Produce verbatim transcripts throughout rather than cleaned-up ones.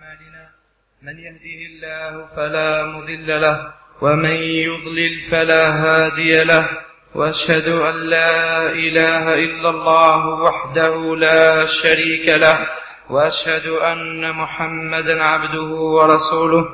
أعمالنا من يهده الله فلا مضل له ومن يضلل فلا هادي له، وأشهد أن لا إله إلا الله وحده لا شريك له، وأشهد أن محمدا عبده ورسوله.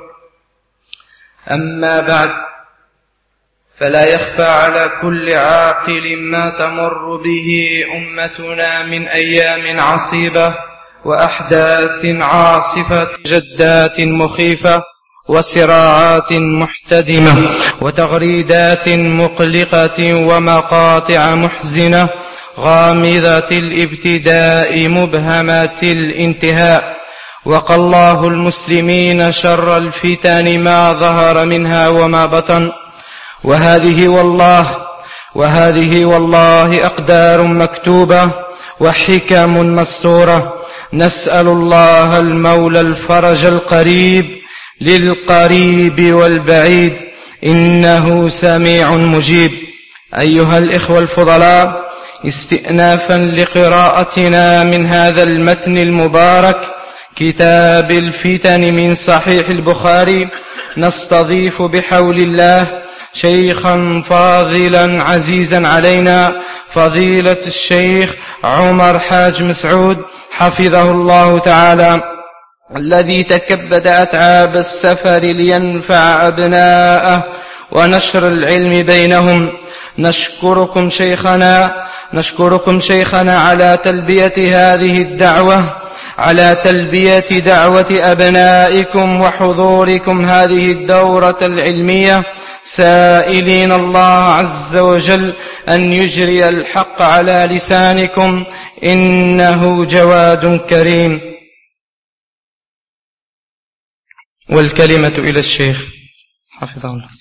أما بعد، فلا يخفى على كل عاقل ما تمر به أمتنا من أيام عصيبة وأحداث عاصفة، جدات مخيفة وصراعات محتدمة وتغريدات مقلقة ومقاطع محزنة غامضة الابتداء مبهمة الانتهاء. وقى الله المسلمين شر الفتن ما ظهر منها وما بطن، وهذه والله وهذه والله أقدار مكتوبة وحكم مستورة. نسأل الله المولى الفرج القريب للقريب والبعيد، إنه سميع مجيب. أيها الإخوة الفضلاء، استئنافا لقراءتنا من هذا المتن المبارك كتاب الفتن من صحيح البخاري، نستضيف بحول الله شيخا فاضلا عزيزا علينا، فضيلة الشيخ عمر حاج مسعود حفظه الله تعالى، الذي تكبد أتعاب السفر لينفع أبناءه ونشر العلم بينهم. نشكركم شيخنا نشكركم شيخنا على تلبية هذه الدعوة على تلبية دعوة أبنائكم وحضوركم هذه الدورة العلمية، سائلين الله عز وجل أن يجري الحق على لسانكم، إنه جواد كريم. والكلمة إلى الشيخ حفظه الله.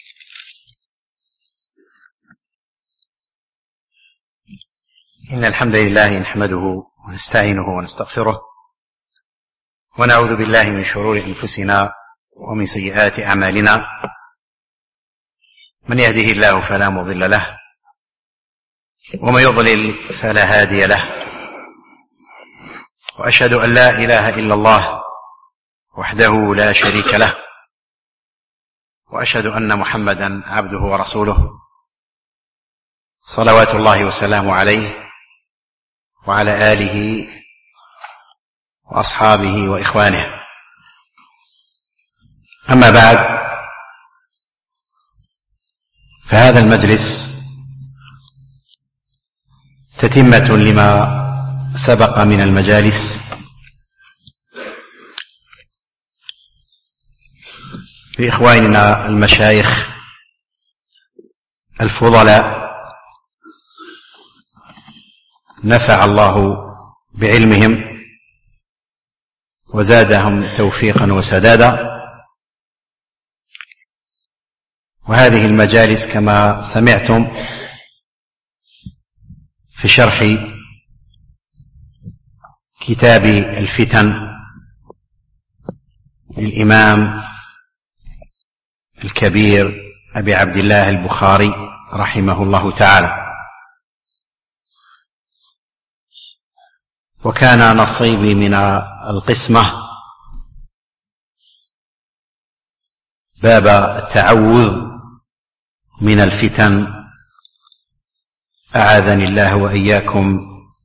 إن الحمد لله نحمده ونستعينه ونستغفره، ونعوذ بالله من شرور أنفسنا ومن سيئات أعمالنا. من يهده الله فلا مضل له، ومن يضلل فلا هادي له، وأشهد أن لا إله إلا الله وحده لا شريك له، وأشهد أن محمدا عبده ورسوله، صلوات الله وسلامه عليه وعلى آله وأصحابه وإخوانه. أما بعد، فهذا المجلس تتمة لما سبق من المجالس لإخواننا المشايخ الفضلاء، نفع الله بعلمهم وزادهم توفيقا وسدادا. وهذه المجالس كما سمعتم في شرح كتاب الفتن للإمام الكبير أبي عبد الله البخاري رحمه الله تعالى. وكان نصيبي من القسمة باب التعوذ من الفتن، أعاذني الله وإياكم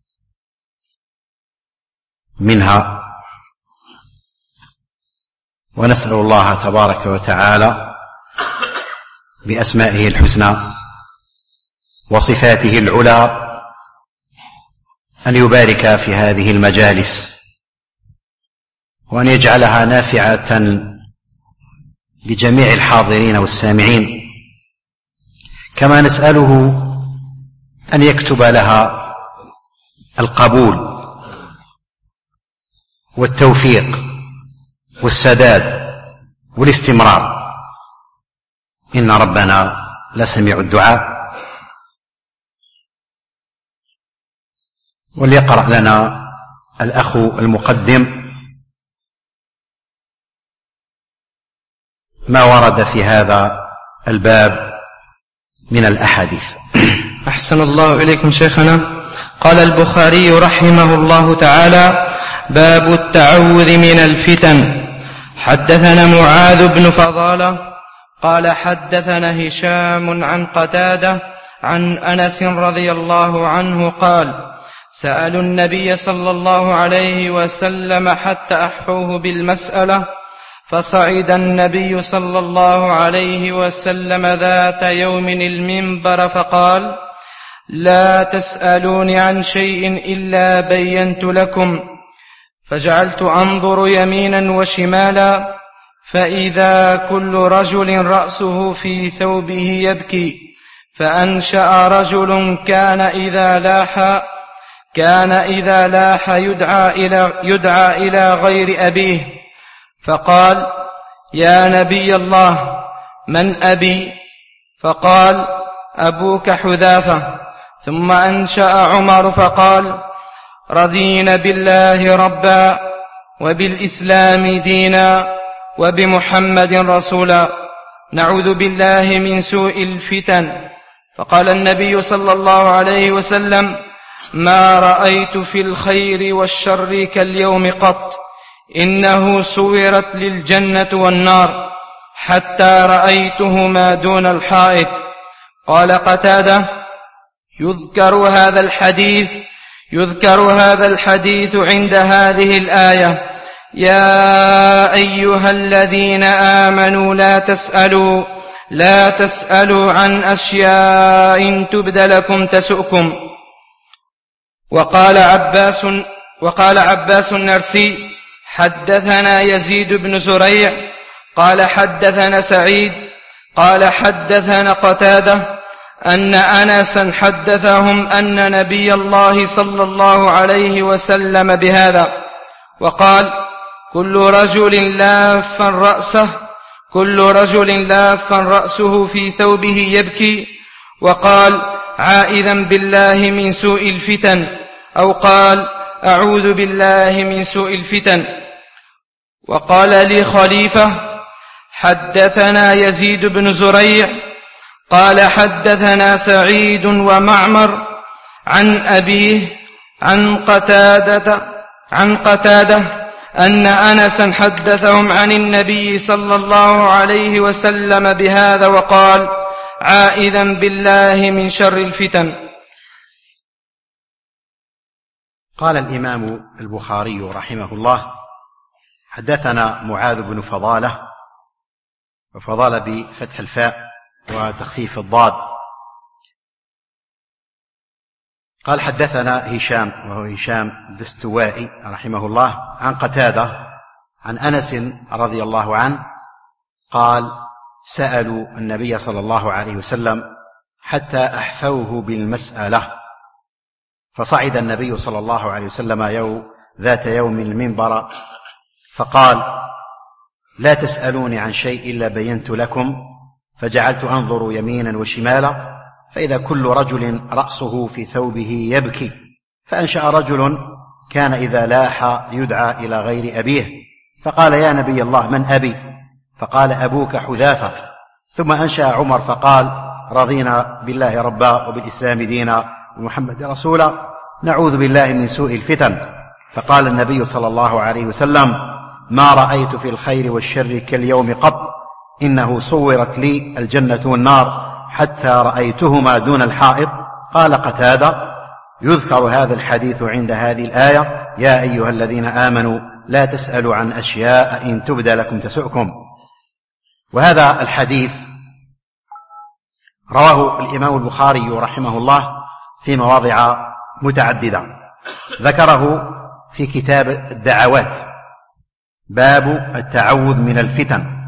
منها. ونسأل الله تبارك وتعالى بأسمائه الحسنى وصفاته العلى أن يبارك في هذه المجالس، وأن يجعلها نافعة لجميع الحاضرين والسامعين، كما نسأله أن يكتب لها القبول والتوفيق والسداد والاستمرار، إن ربنا لسميع الدعاء. وليقرأ لنا الأخ المقدم ما ورد في هذا الباب من الأحاديث. أحسن الله إليكم شيخنا. قال البخاري رحمه الله تعالى: باب التعوذ من الفتن. حدثنا معاذ بن فضالة قال حدثنا هشام عن قتادة عن أنس رضي الله عنه قال سألوا النبي صلى الله عليه وسلم حتى أحفوه بالمسألة، فصعد النبي صلى الله عليه وسلم ذات يوم المنبر فقال لا تسألوني عن شيء إلا بينت لكم، فجعلت أنظر يمينا وشمالا فإذا كل رجل رأسه في ثوبه يبكي، فأنشأ رجل كان إذا لاح كان إذا لاح يدعى إلى, يدعى إلى غير أبيه، فقال يا نبي الله من أبي؟ فقال أبوك حذافة. ثم أنشأ عمر فقال رضينا بالله ربا وبالإسلام دينا وبمحمد رسولا نعوذ بالله من سوء الفتن. فقال النبي صلى الله عليه وسلم ما رأيت في الخير والشر كاليوم قط، إنه صورت للجنة والنار حتى رأيتهما دون الحائط. قال قتادة يذكر هذا الحديث يذكر هذا الحديث عند هذه الآية يا أيها الذين آمنوا لا تسألوا لا تسألوا عن أشياء تبد لكم تسؤكم. وقال عباس وقال عباس النرسي حدثنا يزيد بن زريع قال حدثنا سعيد قال حدثنا قتادة أن أنسا حدثهم أن نبي الله صلى الله عليه وسلم بهذا، وقال كل رجل لاف رأسه كل رجل لاف رأسه في ثوبه يبكي، وقال عائذا بالله من سوء الفتن، أو قال أعوذ بالله من سوء الفتن. وقال لي خليفة حدثنا يزيد بن زريع قال حدثنا سعيد ومعمر عن أبيه عن قتادة عن قتادة أن أنسا حدثهم عن النبي صلى الله عليه وسلم بهذا، وقال عائذا بالله من شر الفتن. قال الإمام البخاري رحمه الله حدثنا معاذ بن فضالة، وفضالة بفتح الفاء وتخفيف الضاد. قال حدثنا هشام وهو هشام الدستوائي رحمه الله عن قتادة عن أنس رضي الله عنه قال سألوا النبي صلى الله عليه وسلم حتى أحفوه بالمسألة، فصعد النبي صلى الله عليه وسلم يوم ذات يوم المنبر فقال لا تسألوني عن شيء إلا بينت لكم، فجعلت أنظر يمينا وشمالا فإذا كل رجل رأسه في ثوبه يبكي، فأنشأ رجل كان إذا لاح يدعى إلى غير أبيه، فقال يا نبي الله من أبي؟ فقال أبوك حذافة. ثم أنشأ عمر فقال رضينا بالله ربا وبالإسلام دينا ومحمد رسولا نعوذ بالله من سوء الفتن. فقال النبي صلى الله عليه وسلم ما رأيت في الخير والشر كاليوم قط، إنه صورت لي الجنة والنار حتى رأيتهما دون الحائط. قال قتادة يذكر هذا الحديث عند هذه الآية يا أيها الذين آمنوا لا تسألوا عن أشياء إن تبد لكم تسؤكم. وهذا الحديث رواه الإمام البخاري رحمه الله في مواضع متعددة، ذكره في كتاب الدعوات باب التعوذ من الفتن،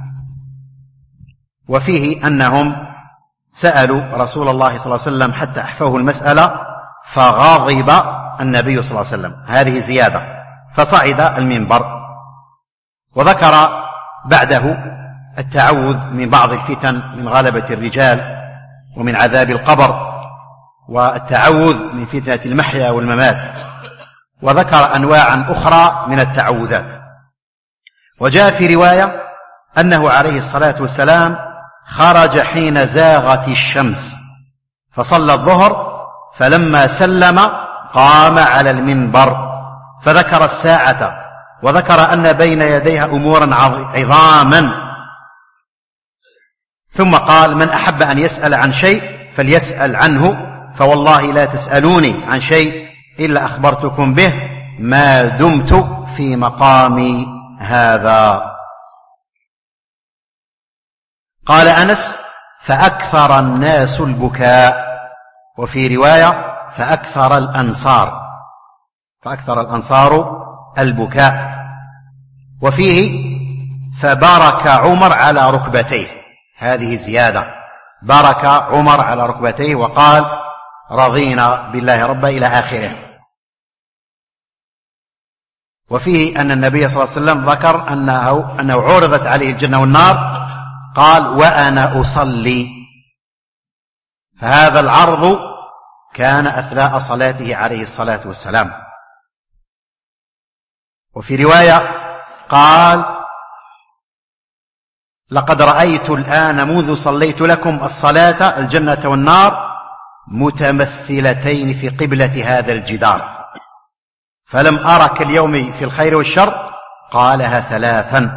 وفيه أنهم سألوا رسول الله صلى الله عليه وسلم حتى أحفوه المسألة فغضب النبي صلى الله عليه وسلم، هذه زيادة، فصعد المنبر وذكر بعده التعوذ من بعض الفتن من غلبة الرجال ومن عذاب القبر والتعوذ من فتنة المحيا والممات، وذكر أنواعا أخرى من التعوذات. وجاء في رواية أنه عليه الصلاة والسلام خرج حين زاغت الشمس فصلى الظهر، فلما سلم قام على المنبر فذكر الساعة وذكر أن بين يديها أمورا عظاما، ثم قال: من أحب أن يسأل عن شيء فليسأل عنه، فوالله لا تسألوني عن شيء إلا أخبرتكم به ما دمت في مقامي هذا. قال أنس: فأكثر الناس البكاء، وفي رواية فأكثر الأنصار فأكثر الأنصار البكاء، وفيه فبارك عمر على ركبتيه، هذه زيادة، بارك عمر على ركبتيه وقال: رضينا بالله ربا إلى آخره. وفيه أن النبي صلى الله عليه وسلم ذكر أنه, أنه عرضت عليه الجنة والنار، قال: وأنا أصلي، فهذا العرض كان أثناء صلاته عليه الصلاة والسلام. وفي رواية قال: لقد رأيت الآن منذ صليت لكم الصلاة الجنة والنار متمثلتين في قبلة هذا الجدار، فلم أرك اليوم في الخير والشر. قالها ثلاثا.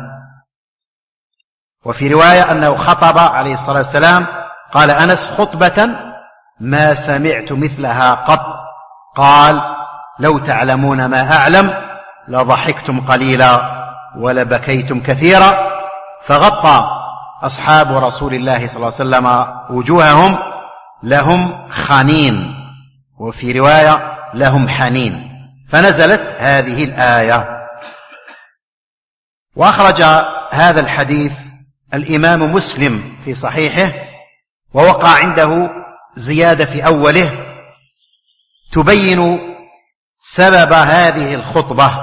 وفي رواية أنه خطب عليه الصلاة والسلام، قال أنس: خطبة ما سمعت مثلها قط، قال: لو تعلمون ما أعلم لضحكتم قليلا ولبكيتم كثيرا. فغطى أصحاب رسول الله صلى الله عليه وسلم وجوههم، لهم خنين، وفي رواية لهم حنين، فنزلت هذه الآية. وأخرج هذا الحديث الإمام مسلم في صحيحه، ووقع عنده زيادة في أوله تبين سبب هذه الخطبة،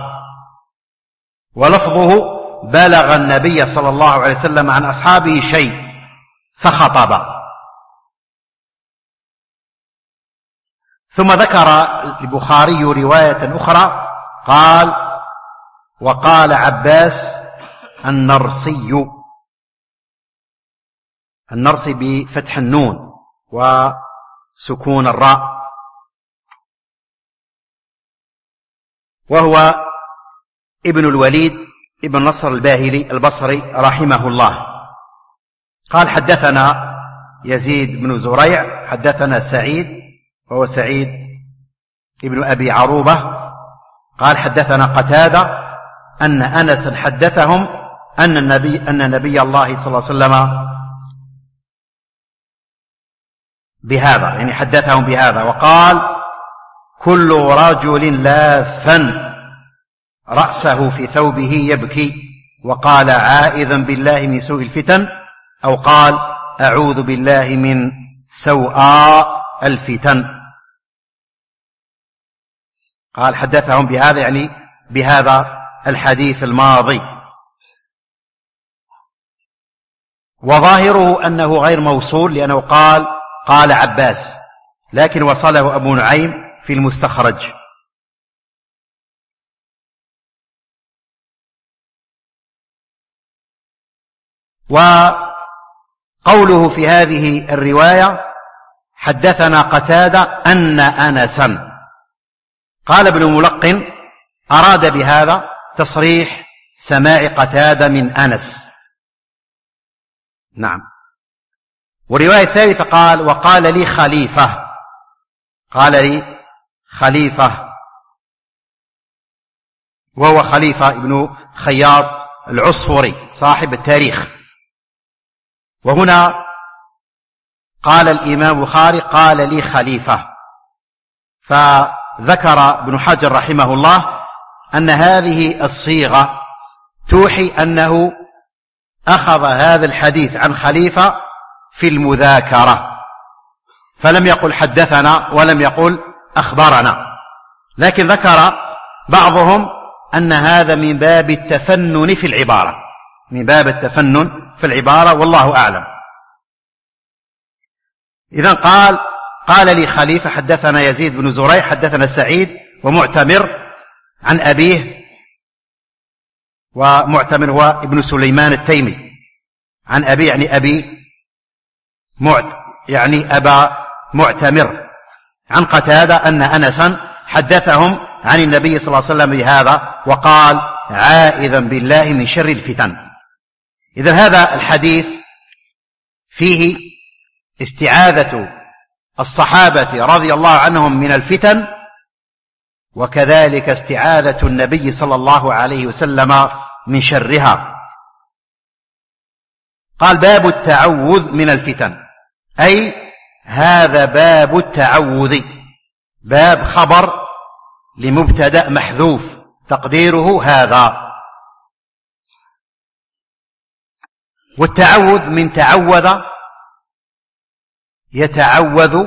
ولفظه: بلغ النبي صلى الله عليه وسلم عن أصحابه شيء فخطب. ثم ذكر البخاري رواية أخرى قال: وقال عباس النرسي، النرسي بفتح النون وسكون الراء، وهو ابن الوليد ابن نصر الباهلي البصري رحمه الله. قال: حدثنا يزيد بن زريع، حدثنا سعيد وهو سعيد ابن أبي عروبة، قال: حدثنا قتادة أن أنس حدثهم أن النبي, أن نبي الله صلى الله عليه وسلم بهذا، يعني حدثهم بهذا، وقال: كل رجل لاف رأسه في ثوبه يبكي، وقال: عائذا بالله من سوء الفتن، أو قال: أعوذ بالله من سوء الفتن. قال: حدثهم بهذا، يعني بهذا الحديث الماضي. وظاهره أنه غير موصول، لأنه قال قال عباس، لكن وصله أبو نعيم في المستخرج. وقوله في هذه الرواية: حدثنا قتادة أن أنسا، قال ابن الملقن: أراد بهذا تصريح سماع قتادة من أنس. نعم. ورواية الثالثة قال: وقال لي خليفة، قال لي خليفة، وهو خليفة ابن خياط العصفوري صاحب التاريخ. وهنا قال الإمام البخاري: قال لي خليفة، فذكر ابن حجر رحمه الله أن هذه الصيغة توحي أنه أخذ هذا الحديث عن خليفة في المذاكرة، فلم يقل حدثنا ولم يقل أخبرنا، لكن ذكر بعضهم أن هذا من باب التفنن في العبارة، من باب التفنن في العبارة، والله أعلم. إذن قال: قال لي خليفة، حدثنا يزيد بن زريع، حدثنا سعيد ومعتمر عن أبيه، ومعتمر هو ابن سليمان التيمي، عن أبي يعني أبي معت يعني أبا معتمر، عن قتادة أن أنسا حدثهم عن النبي صلى الله عليه وسلم بهذا، وقال: عائذا بالله من شر الفتن. إذن هذا الحديث فيه استعاذة الصحابة رضي الله عنهم من الفتن، وكذلك استعاذة النبي صلى الله عليه وسلم من شرها. قال باب التعوذ من الفتن، أي هذا باب التعوذ، باب خبر لمبتدأ محذوف تقديره هذا. والتعوذ من تعوذ يتعوذ،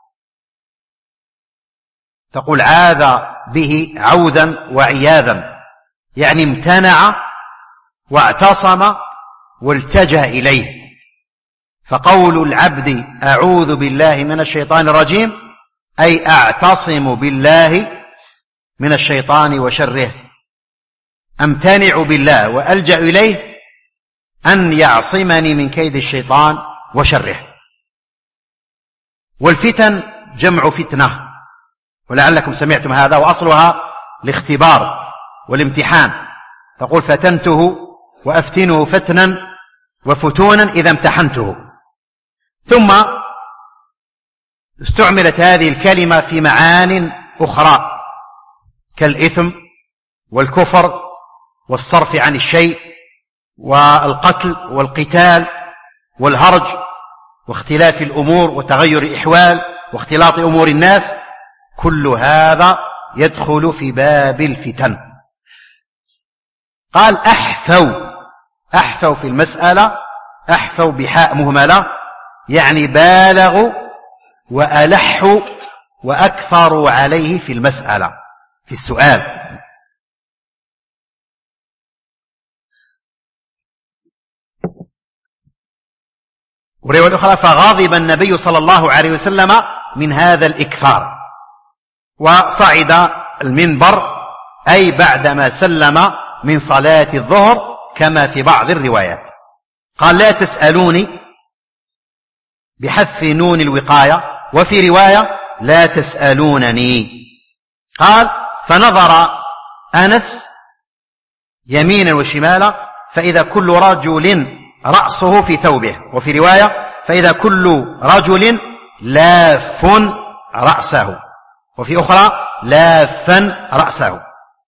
تقول عاذ به عوذا وعياذا، يعني امتنع واعتصم والتجأ إليه. فقول العبد أعوذ بالله من الشيطان الرجيم أي أعتصم بالله من الشيطان وشره، أمتنع بالله وألجأ إليه أن يعصمني من كيد الشيطان وشره. والفتن جمع فتنة، ولعلكم سمعتم هذا، وأصلها الاختبار والامتحان، تقول فتنته وأفتنه فتنا وفتونا إذا امتحنته. ثم استعملت هذه الكلمة في معان أخرى كالإثم والكفر والصرف عن الشيء والقتل والقتال والهرج واختلاف الأمور وتغير الإحوال واختلاط أمور الناس، كل هذا يدخل في باب الفتن. قال أحثوا، أحثوا في المسألة، أحثوا بحاء مهملة، يعني بالغوا وألحوا وأكثروا عليه في المسألة في السؤال. ورواية الأخرى فغضب النبي صلى الله عليه وسلم من هذا الإكثار، وصعد المنبر أي بعدما سلم من صلاة الظهر كما في بعض الروايات. قال لا تسألوني بحذف نون الوقاية، وفي رواية لا تسألونني. قال فنظر أنس يمينا وشمالا فإذا كل رجل رأسه في ثوبه، وفي رواية فإذا كل رجل لاف رأسه، وفي أخرى لافا رأسه.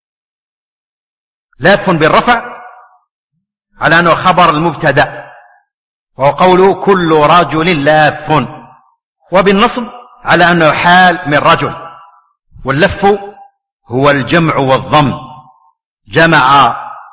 لاف بالرفع على أنه خبر المبتدأ، وهو قوله كل رجل لاف، وبالنصب على أنه حال من رجل. واللف هو الجمع والضم، جمع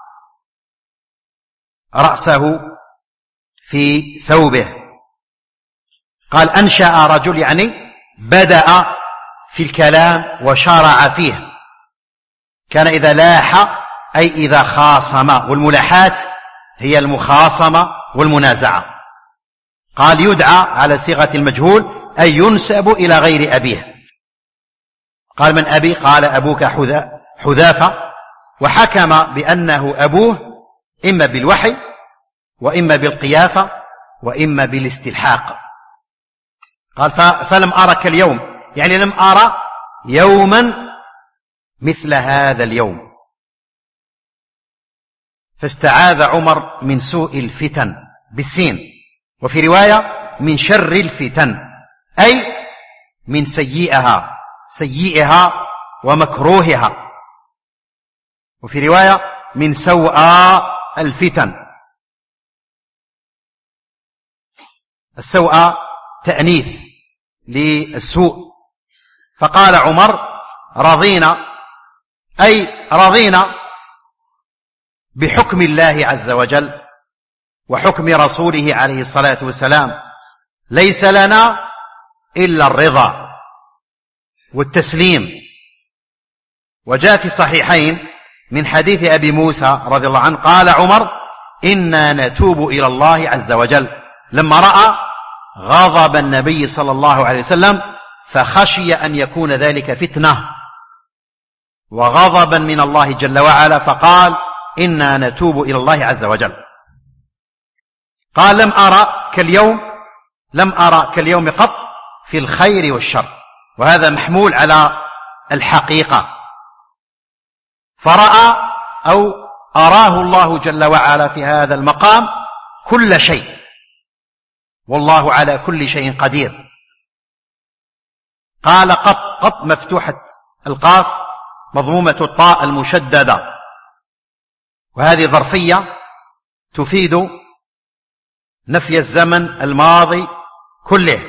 رأسه في ثوبه. قال أنشأ رجل يعني بدأ في الكلام وشرع فيه، كان إذا لاح أي إذا خاصم، والملاحات هي المخاصمة والمنازعة. قال يدعى على صيغة المجهول أي ينسب إلى غير أبيه. قال من أبي؟ قال أبوك حذافة، وحكم بأنه أبوه إما بالوحي وإما بالقيافة وإما بالاستلحاق. قال فلم أرك اليوم، يعني لم أرى يوما مثل هذا اليوم. فاستعاذ عمر من سوء الفتن بالسين، وفي رواية من شر الفتن أي من سيئها، سيئها ومكروهها، وفي رواية من سوء الفتن. السوء تأنيث للسوء. فقال عمر رضينا، أي رضينا بحكم الله عز وجل وحكم رسوله عليه الصلاة والسلام، ليس لنا إلا الرضا والتسليم. وجاء في الصحيحين من حديث أبي موسى رضي الله عنه قال عمر إنا نتوب إلى الله عز وجل لما رأى غضب النبي صلى الله عليه وسلم، فخشي أن يكون ذلك فتنة وغضبا من الله جل وعلا، فقال إنا نتوب إلى الله عز وجل. قال لم أرى كاليوم، لم أرى كاليوم قط في الخير والشر، وهذا محمول على الحقيقة. فرأى أو أراه الله جل وعلا في هذا المقام كل شيء، والله على كل شيء قدير. قال قط، قط مفتوحة القاف مضمومة الطاء المشددة، وهذه ظرفية تفيد نفي الزمن الماضي كله،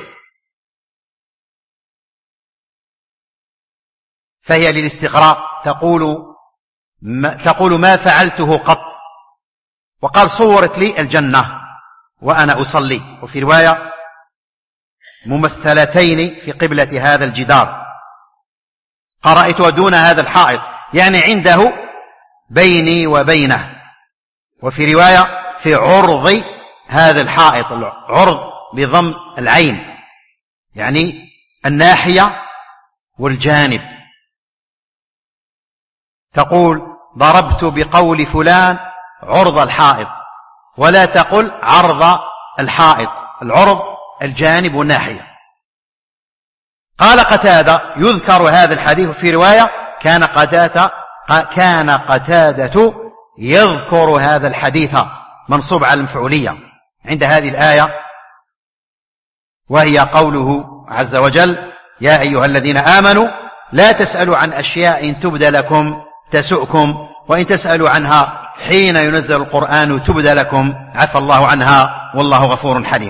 فهي للاستغراق، تقول ما, تقول ما فعلته قط. وقال صورت لي الجنة وأنا أصلي، وفي رواية ممثلتين في قبلة هذا الجدار، قرأتها دون هذا الحائط، يعني عنده بيني وبينه. وفي رواية في عرض هذا الحائط، العرض بضم العين يعني الناحية والجانب. تقول ضربت بقول فلان عرض الحائط، ولا تقل عرض الحائط، العرض الجانب والناحية. قال قتادة يذكر هذا الحديث في رواية كان قتادة كان قتادة يذكر هذا الحديث منصوب على المفعولية عند هذه الآية، وهي قوله عز وجل يا أيها الذين آمنوا لا تسألوا عن أشياء إن تبد لكم تسؤكم، وإن تسألوا عنها حين ينزل القرآن تبد لكم عفى الله عنها والله غفور حليم.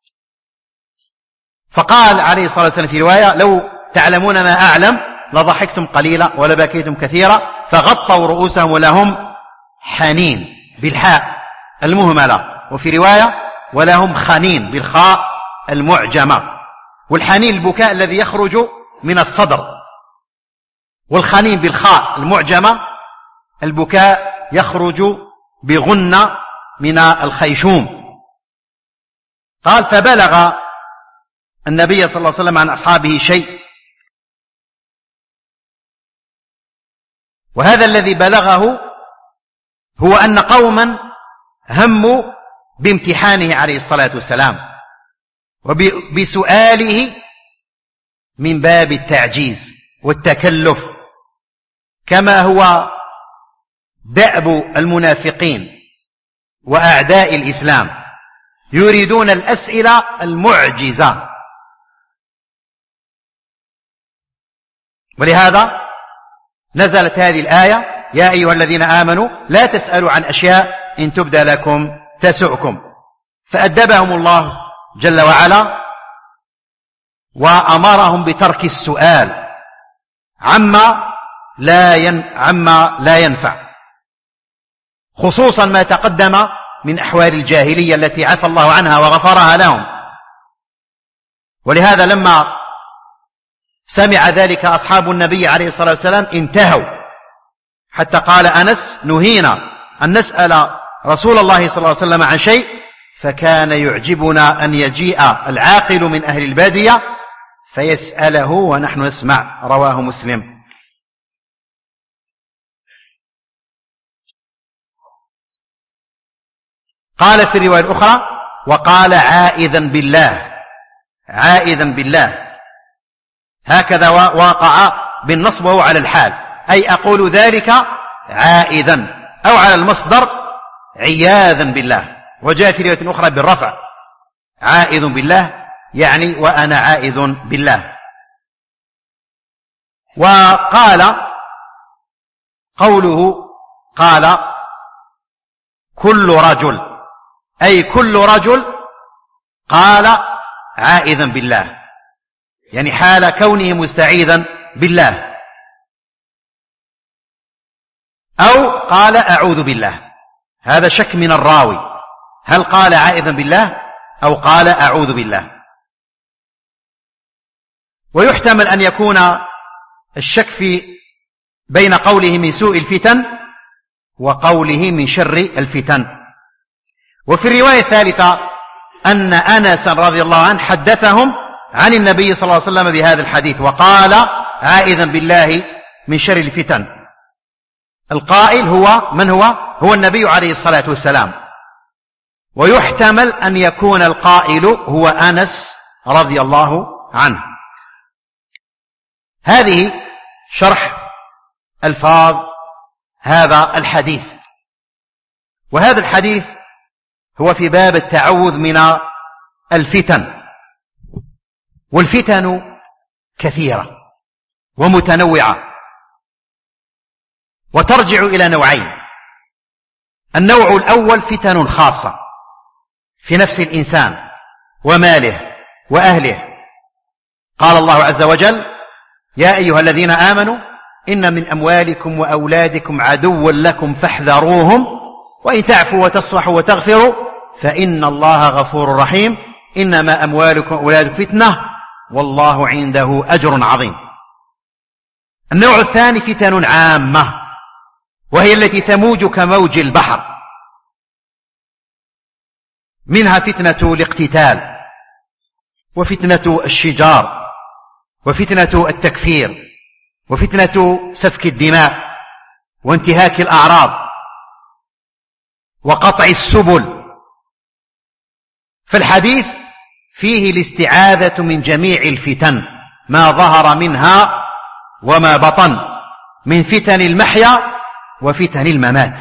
فقال عليه الصلاة والسلام في رواية لو تعلمون ما أعلم لضحكتم قليلا ولبكيتم كثيرا، فغطوا رؤوسهم ولهم حنين بالحاء المهملة، وفي رواية ولهم خنين بالخاء المعجمة. والحنين البكاء الذي يخرج من الصدر، والخنين بالخاء المعجمة البكاء يخرج بغنة من الخيشوم. قال فبلغ النبي صلى الله عليه وسلم عن أصحابه شيء، وهذا الذي بلغه هو أن قوما هموا بامتحانه عليه الصلاة والسلام وبسؤاله من باب التعجيز والتكلف، كما هو دأب المنافقين وأعداء الإسلام، يريدون الأسئلة المعجزة. ولهذا نزلت هذه الآية يا أيها الذين آمنوا لا تسألوا عن أشياء إن تبد لكم تسؤكم. فأدبهم الله جل وعلا وأمرهم بترك السؤال عما لا ين... عما لا ينفع، خصوصا ما تقدم من أحوال الجاهلية التي عفى الله عنها وغفرها لهم. ولهذا لما سمع ذلك أصحاب النبي عليه الصلاة والسلام انتهوا، حتى قال أنس نهينا أن نسأل رسول الله صلى الله عليه وسلم عن شيء فكان يعجبنا أن يجيء العاقل من أهل البادية فيسأله ونحن نسمع. رواه مسلم. قال في الرواية الأخرى وقال عائذا بالله، عائذا بالله، هكذا واقع بالنصب وهو على الحال، أي أقول ذلك عائذا، أو على المصدر عياذا بالله. وجاء في رواية أخرى بالرفع عائذ بالله، يعني وأنا عائذ بالله. وقال قوله قال كل رجل، أي كل رجل قال عائذا بالله، يعني حال كونه مستعيذا بالله، أو قال أعوذ بالله. هذا شك من الراوي، هل قال عائذا بالله أو قال أعوذ بالله. ويحتمل أن يكون الشك في بين قوله من سوء الفتن وقوله من شر الفتن. وفي الرواية الثالثة أن أنس رضي الله عنه حدثهم عن النبي صلى الله عليه وسلم بهذا الحديث وقال عائذا بالله من شر الفتن. القائل هو من هو؟ هو النبي عليه الصلاة والسلام. ويحتمل أن يكون القائل هو أنس رضي الله عنه. هذه شرح ألفاظ هذا الحديث. وهذا الحديث هو في باب التعوذ من الفتن. والفتن كثيرة ومتنوعة وترجع إلى نوعين. النوع الأول فتن خاصة في نفس الإنسان وماله وأهله. قال الله عز وجل: يا أيها الذين آمنوا إن من أموالكم وأولادكم عدوا لكم فاحذروهم وإن تعفوا وتصفحوا وتغفروا فإن الله غفور رحيم إنما أموالكم وأولادكم فتنة والله عنده أجر عظيم. النوع الثاني فتن عامة، وهي التي تموج كموج البحر، منها فتنة الاقتتال وفتنة الشجار وفتنة التكفير وفتنة سفك الدماء وانتهاك الأعراض وقطع السبل. فالحديث فيه الاستعاذة من جميع الفتن ما ظهر منها وما بطن، من فتن المحيا وفتن الممات.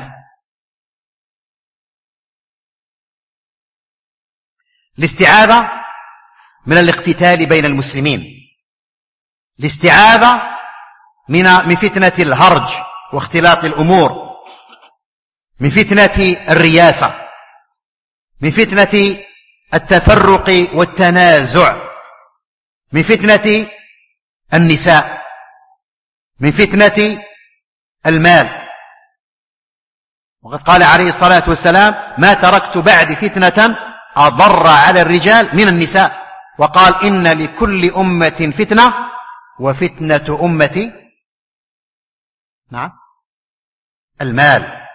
الاستعاذة من الاقتتال بين المسلمين، الاستعاذة من من فتنة الهرج واختلاط الأمور، من فتنة الرياسة، من فتنة التفرق والتنازع، من فتنة النساء، من فتنة المال. وقد قال عليه الصلاة والسلام: ما تركت بعد فتنة أضر على الرجال من النساء. وقال: إن لكل أمة فتنة وفتنة أمتي نعم المال.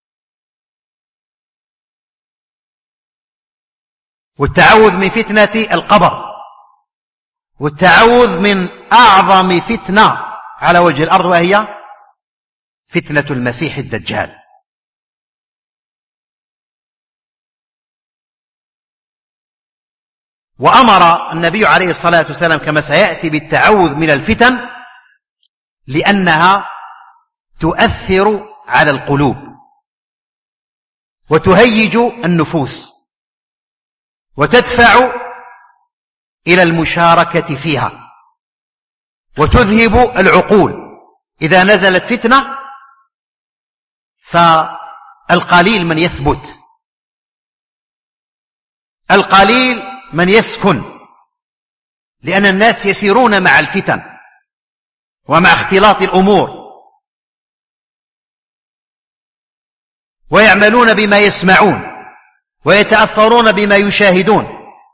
والتعوذ من فتنة القبر، والتعوذ من أعظم فتنة على وجه الأرض وهي فتنة المسيح الدجال. وأمر النبي عليه الصلاة والسلام كما سيأتي بالتعوذ من الفتن لأنها تؤثر على القلوب وتهيج النفوس وتدفع إلى المشاركة فيها وتذهب العقول. إذا نزلت فتنة فالقليل من يثبت، القليل من يسكن، لأن الناس يسيرون مع الفتن ومع اختلاط الأمور ويعملون بما يسمعون ويتأثرون بما يشاهدون،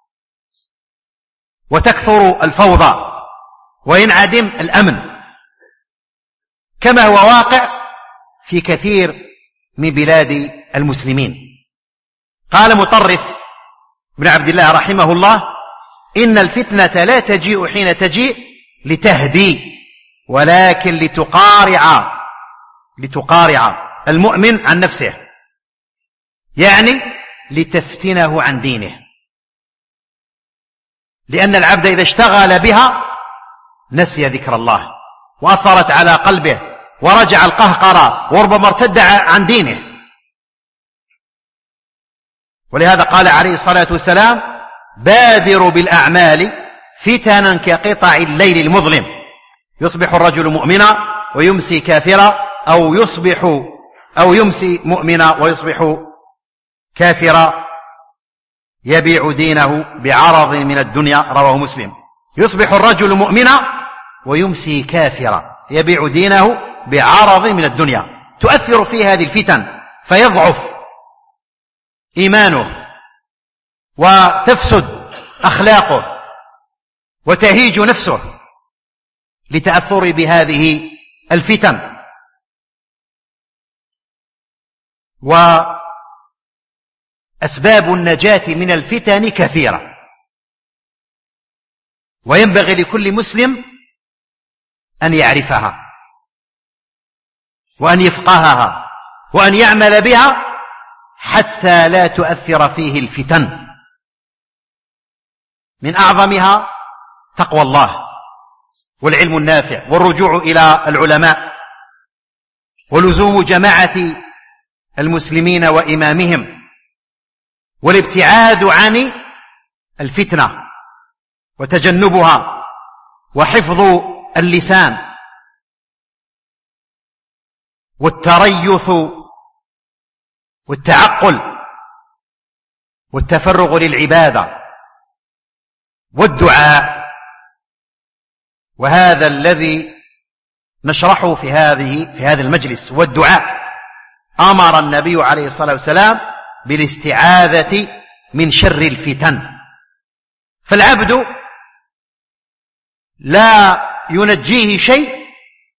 وتكثر الفوضى وينعدم الأمن كما هو واقع في كثير من بلاد المسلمين. قال مطرف بن عبد الله رحمه الله: إن الفتنة لا تجيء حين تجيء لتهدي ولكن لتقارع لتقارع المؤمن عن نفسه، يعني لتفتنه عن دينه، لأن العبد إذا اشتغل بها نسي ذكر الله وأثرت على قلبه ورجع القهقرة وربما ارتد عن دينه. ولهذا قال عليه الصلاة والسلام: بادروا بالأعمال فتنا كقطع الليل المظلم، يصبح الرجل مؤمنا ويمسي كافرا، أو يصبح أو يمسي مؤمنا ويصبح كافرا يبيع دينه بعرض من الدنيا. رواه مسلم. يصبح الرجل مؤمنا ويمسي كافرا يبيع دينه بعرض من الدنيا. تؤثر فيه هذه الفتن فيضعف إيمانه وتفسد أخلاقه وتهيج نفسه لتأثر بهذه الفتن. وأسباب النجاة من الفتن كثيرة، وينبغي لكل مسلم أن يعرفها وأن يفقهها وأن يعمل بها حتى لا تؤثر فيه الفتن. من أعظمها تقوى الله والعلم النافع والرجوع إلى العلماء ولزوم جماعة المسلمين وإمامهم، والابتعاد عن الفتنة وتجنبها، وحفظ اللسان، والتريث والتعقل، والتفرغ للعبادة، والدعاء. وهذا الذي نشرحه في هذه في هذا المجلس. والدعاء أمر النبي عليه الصلاة والسلام بالاستعاذة من شر الفتن، فالعبد لا ينجيه شيء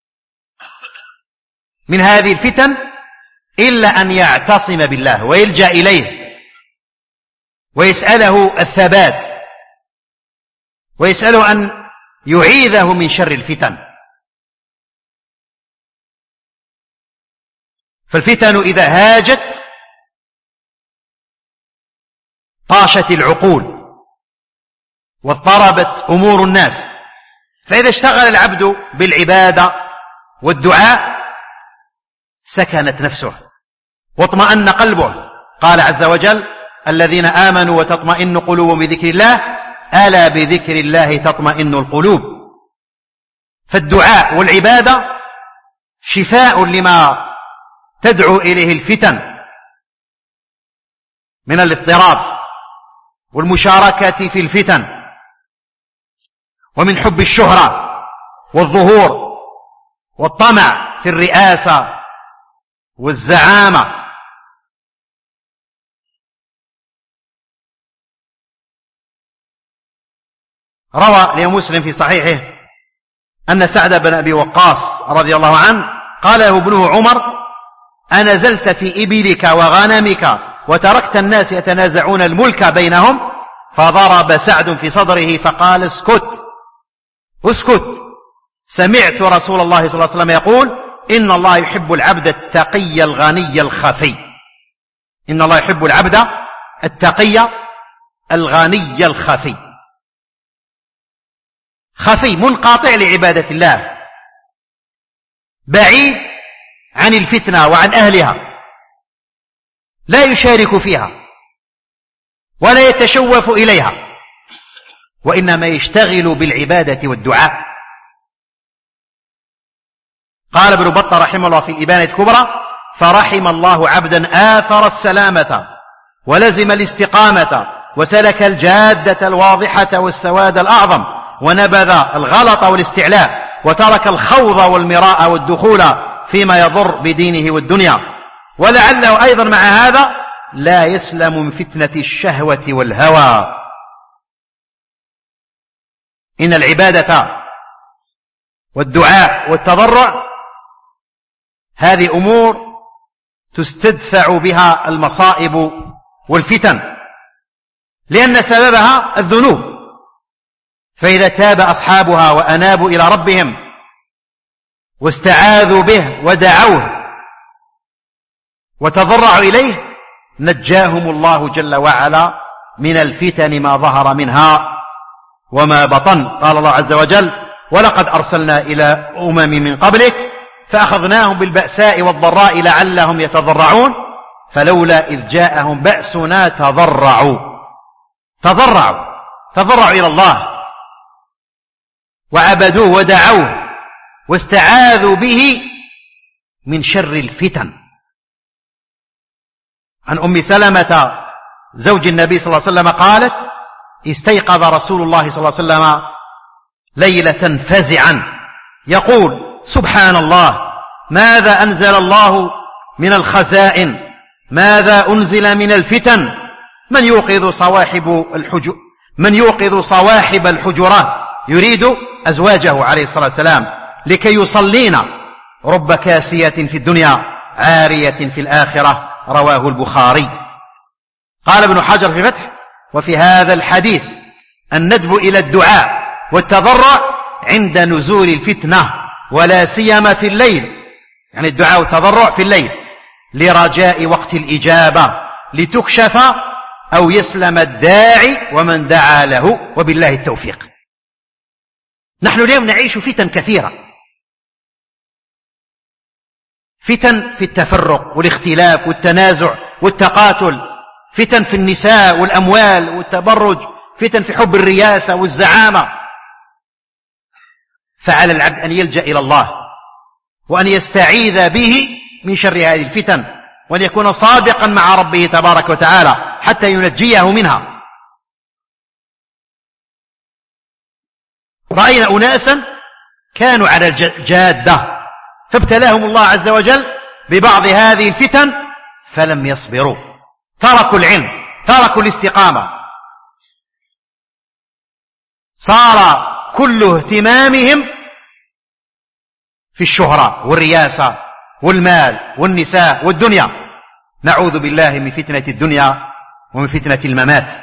من هذه الفتن إلا أن يعتصم بالله ويلجأ إليه ويسأله الثبات، ويسأله أن يعيذه من شر الفتن. فالفتن إذا هاجت طاشت العقول واضطربت أمور الناس، فإذا اشتغل العبد بالعبادة والدعاء سكنت نفسه واطمأن قلبه. قال عز وجل: الذين آمنوا وتطمئن قلوبهم بذكر الله، ألا بذكر الله تطمئن القلوب. فالدعاء والعبادة شفاء لما تدعو إليه الفتن من الاضطراب والمشاركة في الفتن، ومن حب الشهرة والظهور والطمع في الرئاسة والزعامة. روى الإمام مسلم في صحيحه أن سعد بن أبي وقاص رضي الله عنه قال له ابنه عمر: أنزلت في إبلك وغنمك وتركت الناس يتنازعون الملك بينهم؟ فضرب سعد في صدره فقال: اسكت اسكت، سمعت رسول الله صلى الله عليه وسلم يقول: إن الله يحب العبد التقي الغني الخفي. إن الله يحب العبد التقي الغني الخفي، خفي منقاطع لعبادة الله، بعيد عن الفتنة وعن أهلها، لا يشارك فيها ولا يتشوف إليها، وإنما يشتغل بالعبادة والدعاء. قال ابن بطة رحمه الله في الإبانة الكبرى: فرحم الله عبدا آثر السلامة ولزم الاستقامة وسلك الجادة الواضحة والسواد الأعظم، ونبذ الغلط والاستعلاء، وترك الخوض والمراء والدخول فيما يضر بدينه والدنيا. ولعله أيضا مع هذا لا يسلم من فتنة الشهوة والهوى. إن العبادة والدعاء والتضرع هذه أمور تستدفع بها المصائب والفتن، لأن سببها الذنوب. فإذا تاب أصحابها وأنابوا إلى ربهم واستعاذوا به ودعوه وتضرعوا إليه نجاهم الله جل وعلا من الفتن ما ظهر منها وما بطن. قال الله عز وجل: ولقد أرسلنا إلى أمم من قبلك فأخذناهم بالبأساء والضراء لعلهم يتضرعون فلولا إذ جاءهم بأسنا تضرعوا تضرعوا تضرعوا إلى الله وعبدوه ودعوه واستعاذوا به من شر الفتن. عن أم سلمة زوج النبي صلى الله عليه وسلم قالت: استيقظ رسول الله صلى الله عليه وسلم ليلة فزعا يقول: سبحان الله، ماذا أنزل الله من الخزائن، ماذا أنزل من الفتن، من يوقظ صواحب الحجر من يوقظ صواحب الحجرات، يريد أزواجه عليه الصلاة والسلام، لكي يصلين، رب كاسية في الدنيا عارية في الآخرة. رواه البخاري. قال ابن حجر في فتح: وفي هذا الحديث الندب إلى الدعاء والتضرع عند نزول الفتنة، ولا سيما في الليل، يعني الدعاء والتضرع في الليل لرجاء وقت الإجابة لتكشف أو يسلم الداعي ومن دعا له، وبالله التوفيق. نحن اليوم نعيش فتن كثيرة، فتن في التفرق والاختلاف والتنازع والتقاتل، فتن في النساء والأموال والتبرج، فتن في حب الرياسة والزعامة. فعلى العبد أن يلجأ إلى الله وأن يستعيذ به من شر هذه الفتن، وأن يكون صادقا مع ربه تبارك وتعالى حتى ينجيه منها. رأينا أناسا كانوا على الجادة فابتلاهم الله عز وجل ببعض هذه الفتن فلم يصبروا، تركوا العلم، تركوا الاستقامة، صار كل اهتمامهم في الشهرة والرياسة والمال والنساء والدنيا. نعوذ بالله من فتنة الدنيا ومن فتنة الممات.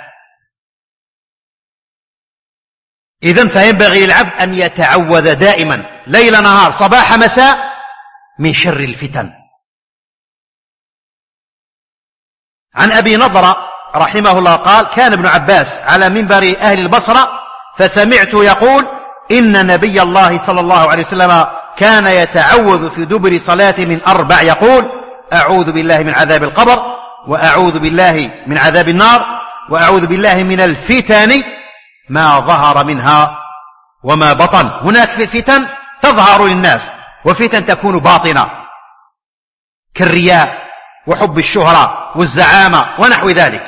إذن فينبغي للعبد أن يتعوذ دائما ليل نهار صباح مساء من شر الفتن. عن أبي نضرة رحمه الله قال: كان ابن عباس على منبر أهل البصرة فسمعت يقول: إن نبي الله صلى الله عليه وسلم كان يتعوذ في دبر صلاة من أربع، يقول: أعوذ بالله من عذاب القبر، وأعوذ بالله من عذاب النار، وأعوذ بالله من الفتن ما ظهر منها وما بطن. هناك فتن تظهر للناس وفتن تكون باطنة كالرياء وحب الشهرة والزعامة ونحو ذلك.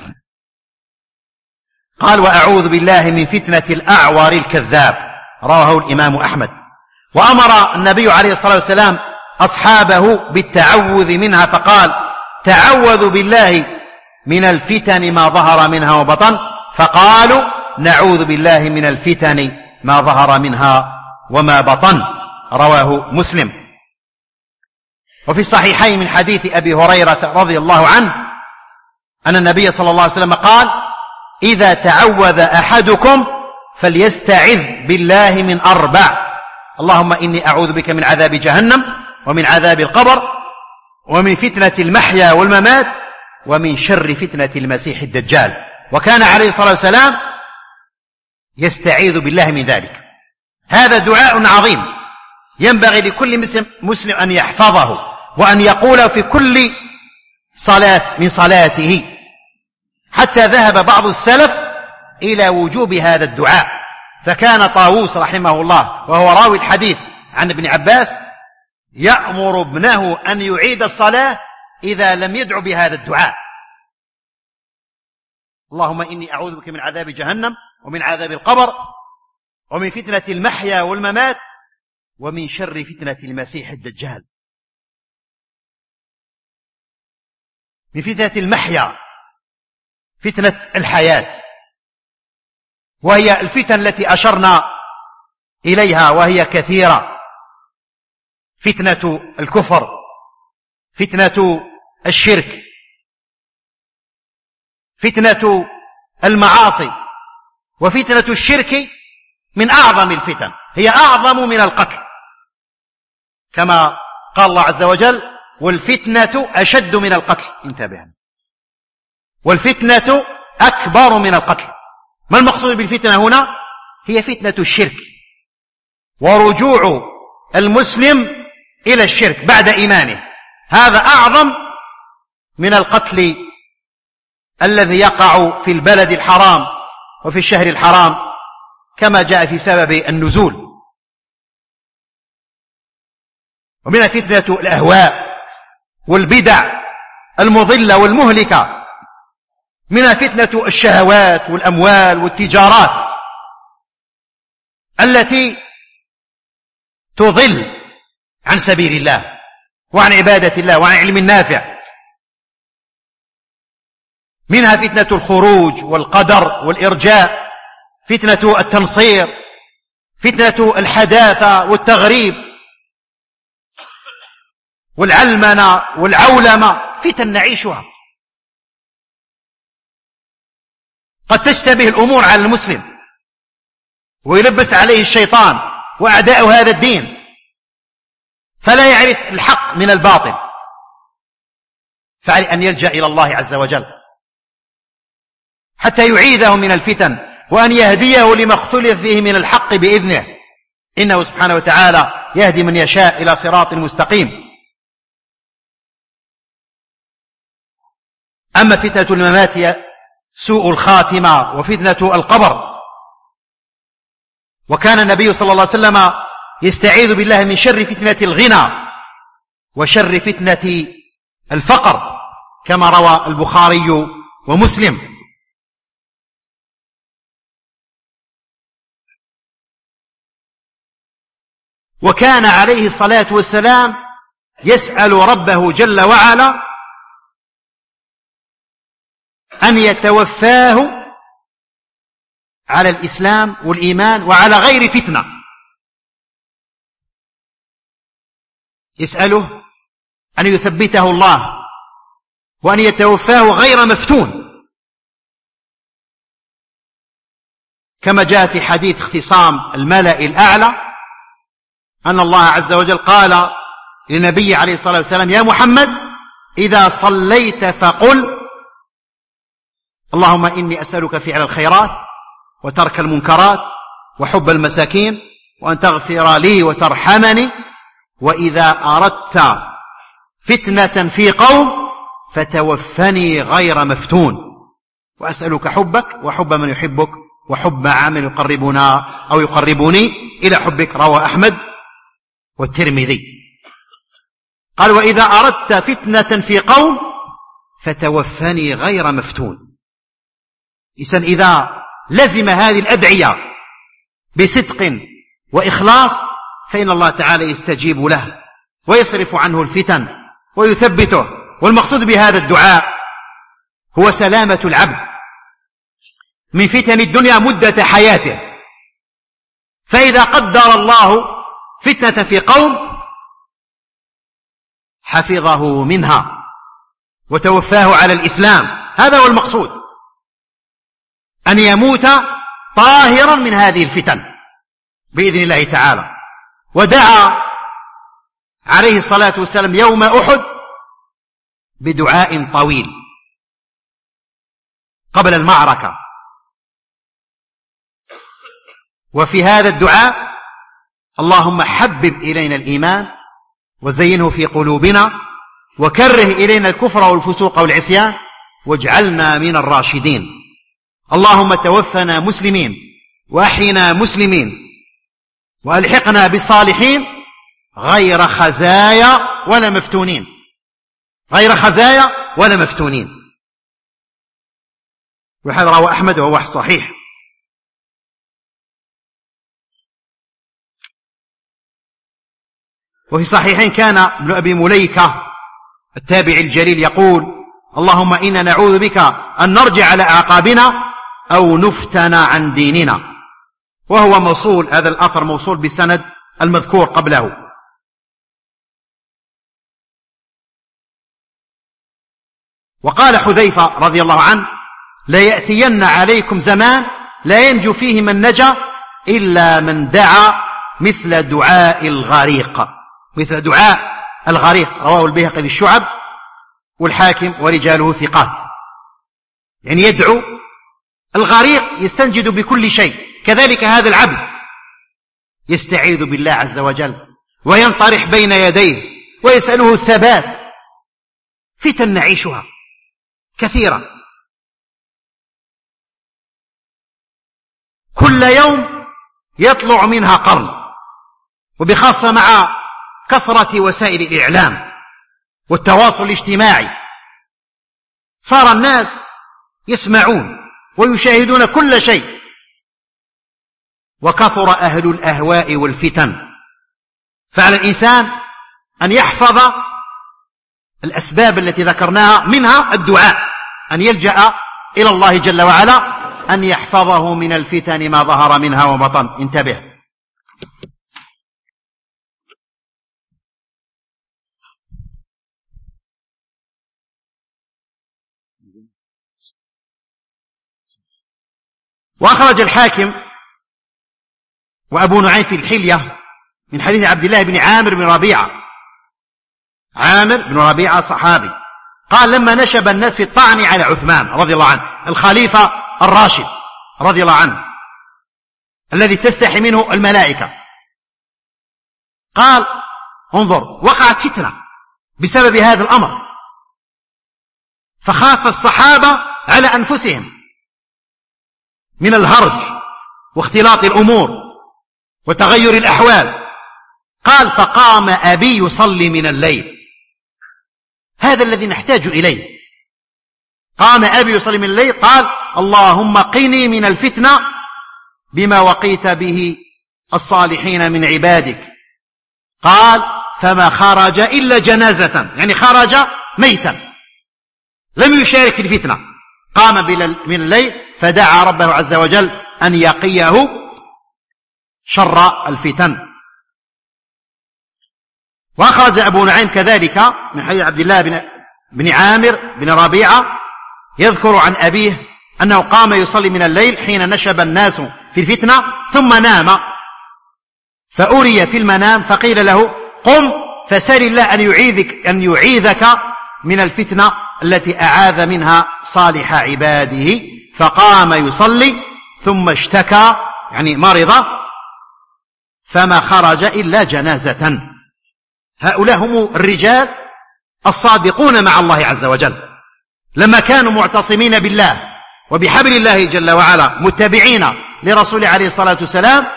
قال: وأعوذ بالله من فتنة الأعور الكذاب، رواه الإمام أحمد. وأمر النبي عليه الصلاة والسلام أصحابه بالتعوذ منها فقال: تعوذوا بالله من الفتن ما ظهر منها وبطن، فقالوا: نعوذ بالله من الفتن ما ظهر منها وما بطن. رواه مسلم. وفي الصحيحين من حديث أبي هريرة رضي الله عنه أن النبي صلى الله عليه وسلم قال: إذا تعوذ أحدكم فليستعذ بالله من أربع: اللهم إني أعوذ بك من عذاب جهنم ومن عذاب القبر ومن فتنة المحيا والممات ومن شر فتنة المسيح الدجال. وكان عليه الصلاة والسلام يستعيذ بالله من ذلك. هذا دعاء عظيم ينبغي لكل مسلم أن يحفظه وأن يقوله في كل صلاة من صلاته، حتى ذهب بعض السلف إلى وجوب هذا الدعاء. فكان طاووس رحمه الله وهو راوي الحديث عن ابن عباس يأمر ابنه أن يعيد الصلاة إذا لم يدع بهذا الدعاء: اللهم إني أعوذ بك من عذاب جهنم ومن عذاب القبر ومن فتنة المحيا والممات ومن شر فتنة المسيح الدجال. من فتنة المحيا فتنة الحياة، وهي الفتن التي أشرنا إليها وهي كثيرة: فتنة الكفر، فتنة الشرك، فتنة المعاصي. وفتنة الشرك من أعظم الفتن، هي أعظم من القتل، كما قال الله عز وجل: والفتنة أشد من القتل. انتبه، والفتنة أكبر من القتل. ما المقصود بالفتنة هنا؟ هي فتنة الشرك ورجوع المسلم إلى الشرك بعد إيمانه. هذا أعظم من القتل الذي يقع في البلد الحرام وفي الشهر الحرام كما جاء في سبب النزول. ومن فتنة الأهواء والبدع المضلة والمهلكة، منها فتنة الشهوات والأموال والتجارات التي تضل عن سبيل الله وعن عبادة الله وعن علم النافع. منها فتنة الخروج والقدر والإرجاء، فتنة التنصير، فتنة الحداثة والتغريب والعلمنة والعولمة، فتن نعيشها. قد تشتبه الأمور على المسلم ويلبس عليه الشيطان وأعداء هذا الدين فلا يعرف الحق من الباطل، فعليه أن يلجأ إلى الله عز وجل حتى يعيذه من الفتن وأن يهديه لما اختلف فيه من الحق بإذنه، إنه سبحانه وتعالى يهدي من يشاء إلى صراط مستقيم. أما فتنة الممات هي سوء الخاتمة وفتنة القبر. وكان النبي صلى الله عليه وسلم يستعيذ بالله من شر فتنة الغنى وشر فتنة الفقر كما روى البخاري ومسلم. وكان عليه الصلاة والسلام يسأل ربه جل وعلا أن يتوفاه على الإسلام والإيمان وعلى غير فتنة. يسأله أن يثبته الله وأن يتوفاه غير مفتون، كما جاء في حديث اختصام الملأ الأعلى أن الله عز وجل قال للنبي عليه الصلاة والسلام: يا محمد إذا صليت فقل اللهم إني أسألك فعل الخيرات وترك المنكرات وحب المساكين وأن تغفر لي وترحمني، وإذا أردت فتنة في قوم فتوفني غير مفتون، وأسألك حبك وحب من يحبك وحب عمل يقربنا أو يقربني إلى حبك. رواه أحمد والترمذي. قال: وإذا أردت فتنة في قوم فتوفني غير مفتون. إذن إذا لزم هذه الأدعية بصدق وإخلاص فإن الله تعالى يستجيب له ويصرف عنه الفتن ويثبته. والمقصود بهذا الدعاء هو سلامة العبد من فتن الدنيا مدة حياته، فإذا قدر الله فتنة في قوم حفظه منها وتوفاه على الإسلام. هذا هو المقصود، أن يموت طاهرا من هذه الفتن بإذن الله تعالى. ودعا عليه الصلاة والسلام يوم أحد بدعاء طويل قبل المعركة، وفي هذا الدعاء: اللهم حبب إلينا الإيمان وزينه في قلوبنا وكره إلينا الكفر والفسوق والعصيان واجعلنا من الراشدين. اللهم توفنا مسلمين وأحينا مسلمين وألحقنا بالصالحين غير خزايا ولا مفتونين، غير خزايا ولا مفتونين. وهذا رواه أحمد وهو صحيح. وفي صحيحين كان ابن أبي مليكة التابعي الجليل يقول: اللهم إنا نعوذ بك أن نرجع على أعقابنا أو نفتن عن ديننا. وهو موصول، هذا الأثر موصول بسند المذكور قبله. وقال حذيفة رضي الله عنه: لا يأتين عليكم زمان لا ينجو فيه من نجا إلا من دعا مثل دعاء الغريق، مثل دعاء الغريق. رواه البيهقي في الشعب والحاكم ورجاله ثقات. يعني يدعو الغريق يستنجد بكل شيء، كذلك هذا العبد يستعيذ بالله عز وجل وينطرح بين يديه ويسأله الثبات. فتن نعيشها كثيرا، كل يوم يطلع منها قرن، وبخاصة مع كثرة وسائل الإعلام والتواصل الاجتماعي صار الناس يسمعون ويشاهدون كل شيء، وكثر أهل الأهواء والفتن. فعلى الإنسان أن يحفظ الأسباب التي ذكرناها، منها الدعاء، أن يلجأ إلى الله جل وعلا أن يحفظه من الفتن ما ظهر منها وبطن. انتبه. وأخرج الحاكم وأبو نعيم في الحلية من حديث عبد الله بن عامر بن ربيعة. عامر بن ربيعة صحابي قال: لما نشب الناس في الطعن على عثمان رضي الله عنه الخليفة الراشد رضي الله عنه الذي تستحي منه الملائكة، قال: انظر، وقعت فتنة بسبب هذا الأمر، فخاف الصحابة على أنفسهم من الهرج واختلاط الأمور وتغير الأحوال. قال فقام أبي يصلي من الليل. هذا الذي نحتاج إليه. قام أبي يصلي من الليل، قال اللهم قني من الفتنة بما وقيت به الصالحين من عبادك. قال فما خرج إلا جنازة، يعني خرج ميتا لم يشارك في الفتنة. قام من الليل فدعا ربه عز وجل أن يقيه شر الفتن. وأخرج أبو نعيم كذلك من حديث عبد الله بن, بن عامر بن ربيعة يذكر عن أبيه أنه قام يصلي من الليل حين نشب الناس في الفتنة ثم نام، فأري في المنام فقيل له قم فسل الله أن يعيذك, أن يعيذك من الفتنة التي أعاذ منها صالح عباده. فقام يصلي ثم اشتكى يعني مرض فما خرج إلا جنازة. هؤلاء هم الرجال الصادقون مع الله عز وجل، لما كانوا معتصمين بالله وبحبل الله جل وعلا متبعين لرسوله عليه الصلاة والسلام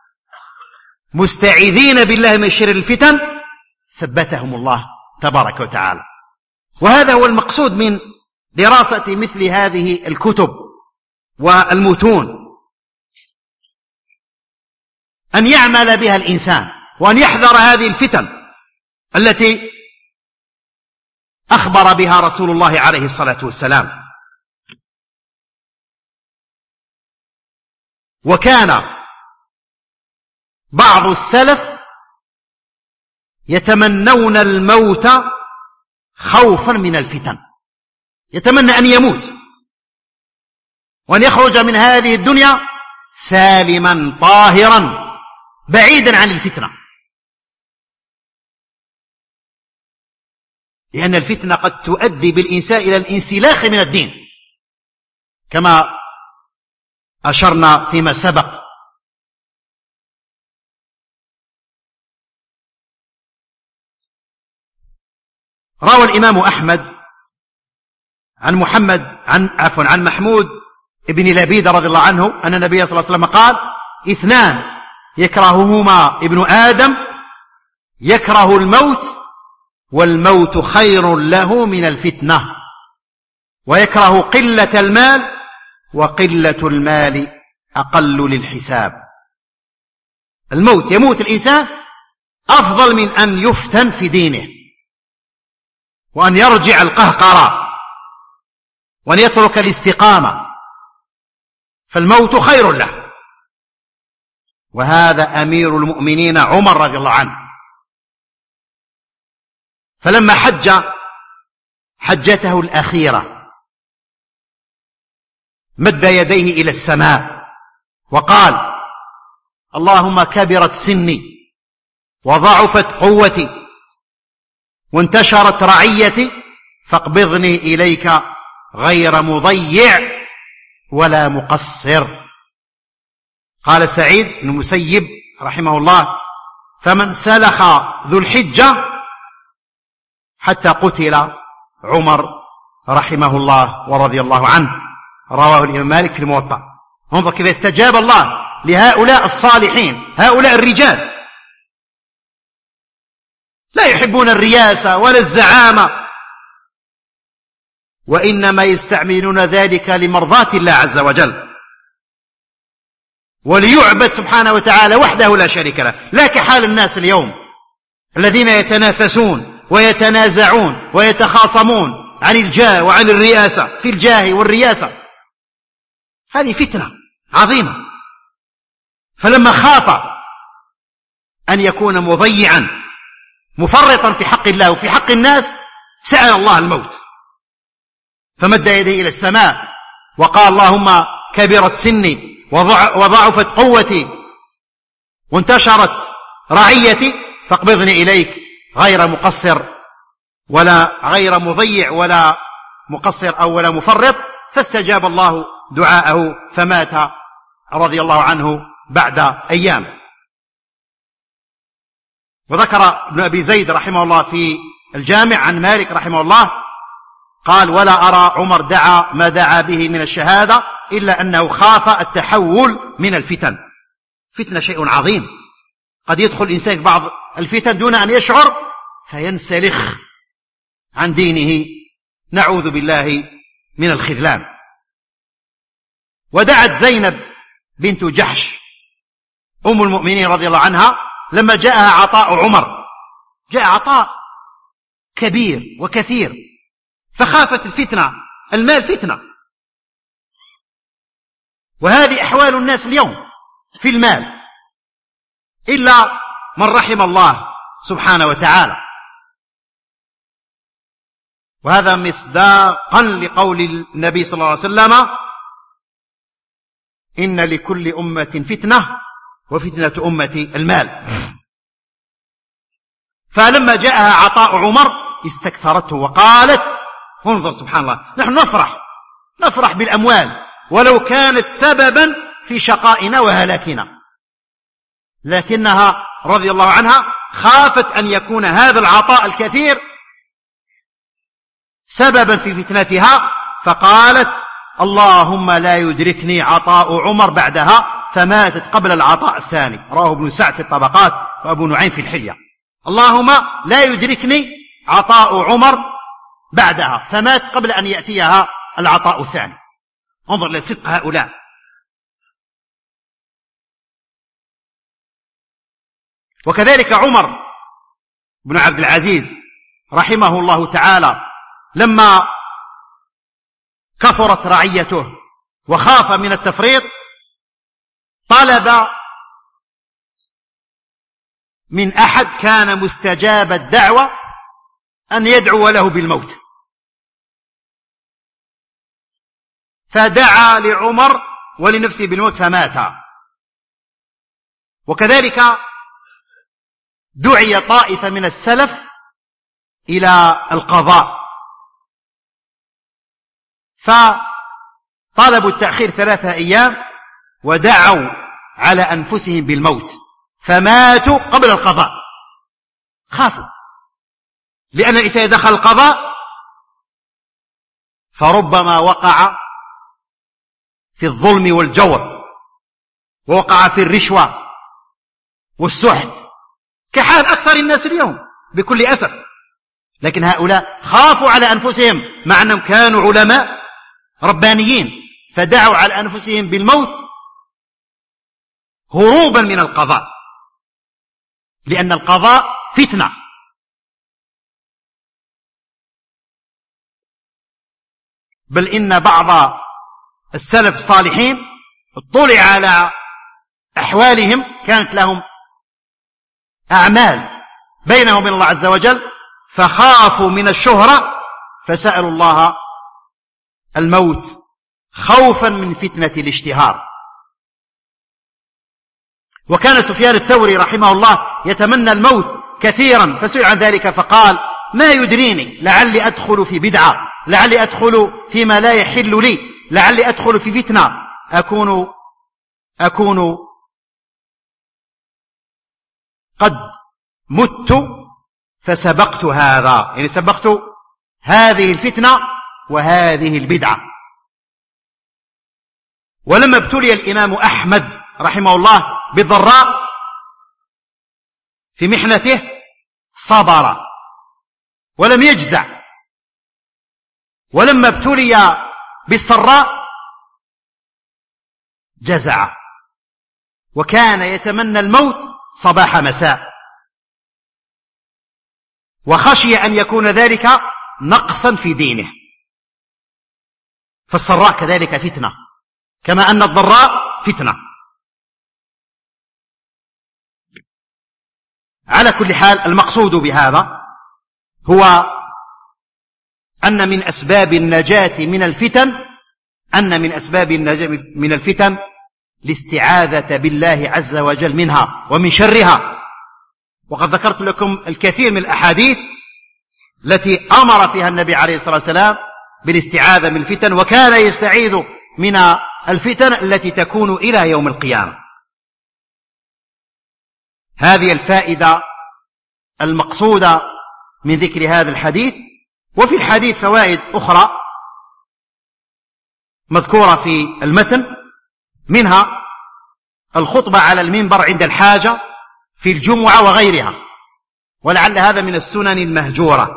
مستعيذين بالله من شر الفتن ثبتهم الله تبارك وتعالى. وهذا هو المقصود من دراسة مثل هذه الكتب والمتون، أن يعمل بها الإنسان وأن يحذر هذه الفتن التي أخبر بها رسول الله عليه الصلاة والسلام. وكان بعض السلف يتمنون الموت خوفا من الفتن، يتمنى أن يموت وأن يخرج من هذه الدنيا سالما طاهرا بعيدا عن الفتنة، لأن الفتنة قد تؤدي بالإنسان إلى الانسلاخ من الدين كما أشرنا فيما سبق. روى الإمام أحمد عن محمد عن عفوا عن محمود ابن لبيد رضي الله عنه أن النبي صلى الله عليه وسلم قال اثنان يكرههما ابن آدم، يكره الموت والموت خير له من الفتنة، ويكره قلة المال وقلة المال أقل للحساب. الموت، يموت الإنسان أفضل من أن يفتن في دينه وأن يرجع القهقرة وأن يترك الاستقامة، فالموت خير له. وهذا أمير المؤمنين عمر رضي الله عنه، فلما حج حجته الأخيرة مد يديه إلى السماء وقال اللهم كبرت سني وضعفت قوتي وانتشرت رعيتي فاقبضني إليك غير مضيع ولا مقصر. قال سعيد بن المسيب رحمه الله فمن سلخ ذو الحجة حتى قتل عمر رحمه الله ورضي الله عنه. رواه الإمام مالك في الموطأ. انظر كيف استجاب الله لهؤلاء الصالحين، هؤلاء الرجال لا يحبون الرياسة ولا الزعامة، وإنما يستعملون ذلك لمرضاة الله عز وجل وليعبد سبحانه وتعالى وحده لا شريك له، لا كحال الناس اليوم الذين يتنافسون ويتنازعون ويتخاصمون عن الجاه وعن الرئاسة، في الجاه والرياسة. هذه فتنة عظيمة. فلما خاف أن يكون مضيعا مفرطا في حق الله وفي حق الناس سأل الله الموت، فمد يديه إلى السماء وقال اللهم كبرت سني وضعفت قوتي وانتشرت رعيتي فاقبضني إليك غير مقصر ولا غير مضيع ولا مقصر أو ولا مفرط. فاستجاب الله دعاءه فمات رضي الله عنه بعد أيام. وذكر ابن أبي زيد رحمه الله في الجامع عن مالك رحمه الله قال: ولا أرى عمر دعا ما دعا به من الشهادة إلا أنه خاف التحول من الفتن. فتنة شيء عظيم، قد يدخل الإنسان في بعض الفتن دون أن يشعر فينسلخ عن دينه، نعوذ بالله من الخذلان. ودعت زينب بنت جحش أم المؤمنين رضي الله عنها لما جاءها عطاء عمر، جاء عطاء كبير وكثير، فخافت الفتنة، المال فتنة، وهذه أحوال الناس اليوم في المال، إلا من رحم الله سبحانه وتعالى. وهذا مصداقا لقول النبي صلى الله عليه وسلم: إن لكل أمة فتنة وفتنة أمتي المال. فلما جاءها عطاء عمر استكثرته وقالت: انظر سبحان الله، نحن نفرح نفرح بالأموال ولو كانت سببا في شقائنا وهلاكنا، لكنها رضي الله عنها خافت أن يكون هذا العطاء الكثير سببا في فتنتها، فقالت: اللهم لا يدركني عطاء عمر بعدها، فماتت قبل العطاء الثاني. رواه ابن سعد في الطبقات وابو نعيم في الحلية. اللهم لا يدركني عطاء عمر بعدها، فمات قبل أن يأتيها العطاء الثاني. انظر لصدق هؤلاء. وكذلك عمر بن عبد العزيز رحمه الله تعالى لما كثرت رعيته وخاف من التفريط طلب من أحد كان مستجاب الدعوة أن يدعو له بالموت، فدعا لعمر ولنفسه بالموت فمات. وكذلك دعي طائفة من السلف إلى القضاء فطلبوا التأخير ثلاثة أيام ودعوا على أنفسهم بالموت فماتوا قبل القضاء، خافوا، لأن الإنسان إذا دخل القضاء فربما وقع في الظلم والجور، ووقع في الرشوة والسحت كحال أكثر الناس اليوم بكل أسف. لكن هؤلاء خافوا على أنفسهم مع أنهم كانوا علماء ربانيين، فدعوا على أنفسهم بالموت هروبا من القضاء، لأن القضاء فتنة. بل إن بعض السلف الصالحين اطلع على أحوالهم، كانت لهم أعمال بينهم وبين الله عز وجل، فخافوا من الشهرة فسألوا الله الموت خوفا من فتنة الاشتهار. وكان سفيان الثوري رحمه الله يتمنى الموت كثيرا، فسئل عن ذلك فقال: ما يدريني، لعلي أدخل في بدعة، لعلي أدخل فيما لا يحل لي، لعلي أدخل في فتنة أكون أكون قد مت فسبقت هذا، يعني سبقت هذه الفتنة وهذه البدعة. ولما ابتلي الإمام أحمد رحمه الله بالضراء في محنته صبر ولم يجزع، ولما ابتلي بالسراء جزع، وكان يتمنى الموت صباح مساء، وخشي أن يكون ذلك نقصا في دينه. فالسراء كذلك فتنة، كما أن الضراء فتنة. على كل حال، المقصود بهذا هو أن من أسباب النجاة من الفتن أن من أسباب النجاة من الفتن الاستعاذة بالله عز وجل منها ومن شرها. وقد ذكرت لكم الكثير من الأحاديث التي أمر فيها النبي عليه الصلاة والسلام بالاستعاذة من الفتن، وكان يستعيذ من الفتن التي تكون إلى يوم القيامة. هذه الفائدة المقصودة من ذكر هذا الحديث، وفي الحديث فوائد أخرى مذكورة في المتن، منها الخطبة على المنبر عند الحاجة في الجمعة وغيرها، ولعل هذا من السنن المهجورة،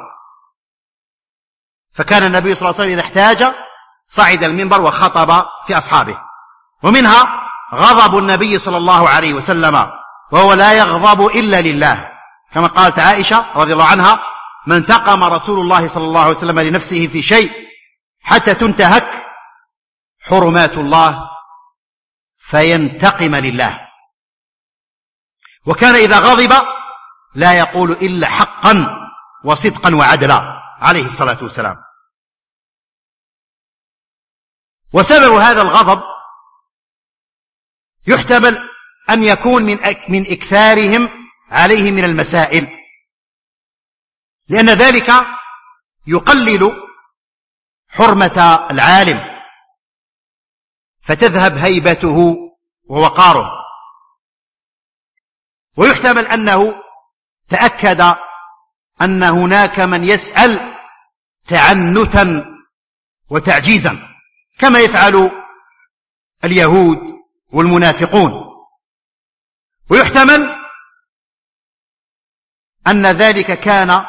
فكان النبي صلى الله عليه وسلم إذا احتاج صعد المنبر وخطب في أصحابه. ومنها غضب النبي صلى الله عليه وسلم، وهو لا يغضب إلا لله، كما قالت عائشة رضي الله عنها: ما انتقم رسول الله صلى الله عليه وسلم لنفسه في شيء حتى تنتهك حرمات الله فينتقم لله. وكان إذا غضب لا يقول إلا حقا وصدقا وعدلا عليه الصلاة والسلام. وسبب هذا الغضب يحتمل أن يكون من من إكثارهم عليه من المسائل، لأن ذلك يقلل حرمة العالم فتذهب هيبته ووقاره. ويحتمل أنه تأكد أن هناك من يسأل تعنتا وتعجيزا كما يفعل اليهود والمنافقون. ويحتمل أن ذلك كان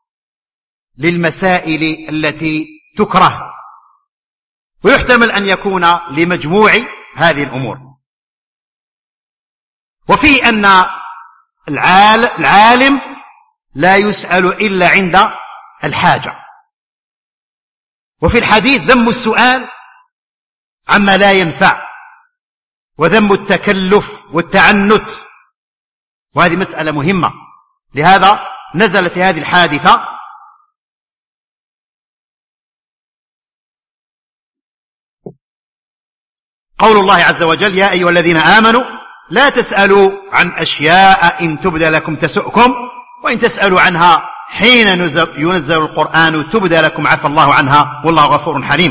للمسائل التي تكره، ويحتمل أن يكون لمجموع هذه الأمور. وفي أن العالم لا يسأل إلا عند الحاجة. وفي الحديث ذم السؤال عما لا ينفع، وذم التكلف والتعنت، وهذه مسألة مهمة. لهذا نزل في هذه الحادثة قول الله عز وجل: يا أيها الذين آمنوا لا تسألوا عن أشياء إن تبد لكم تسؤكم، وإن تسألوا عنها حين ينزل القرآن تبد لكم عفى الله عنها والله غفور حليم.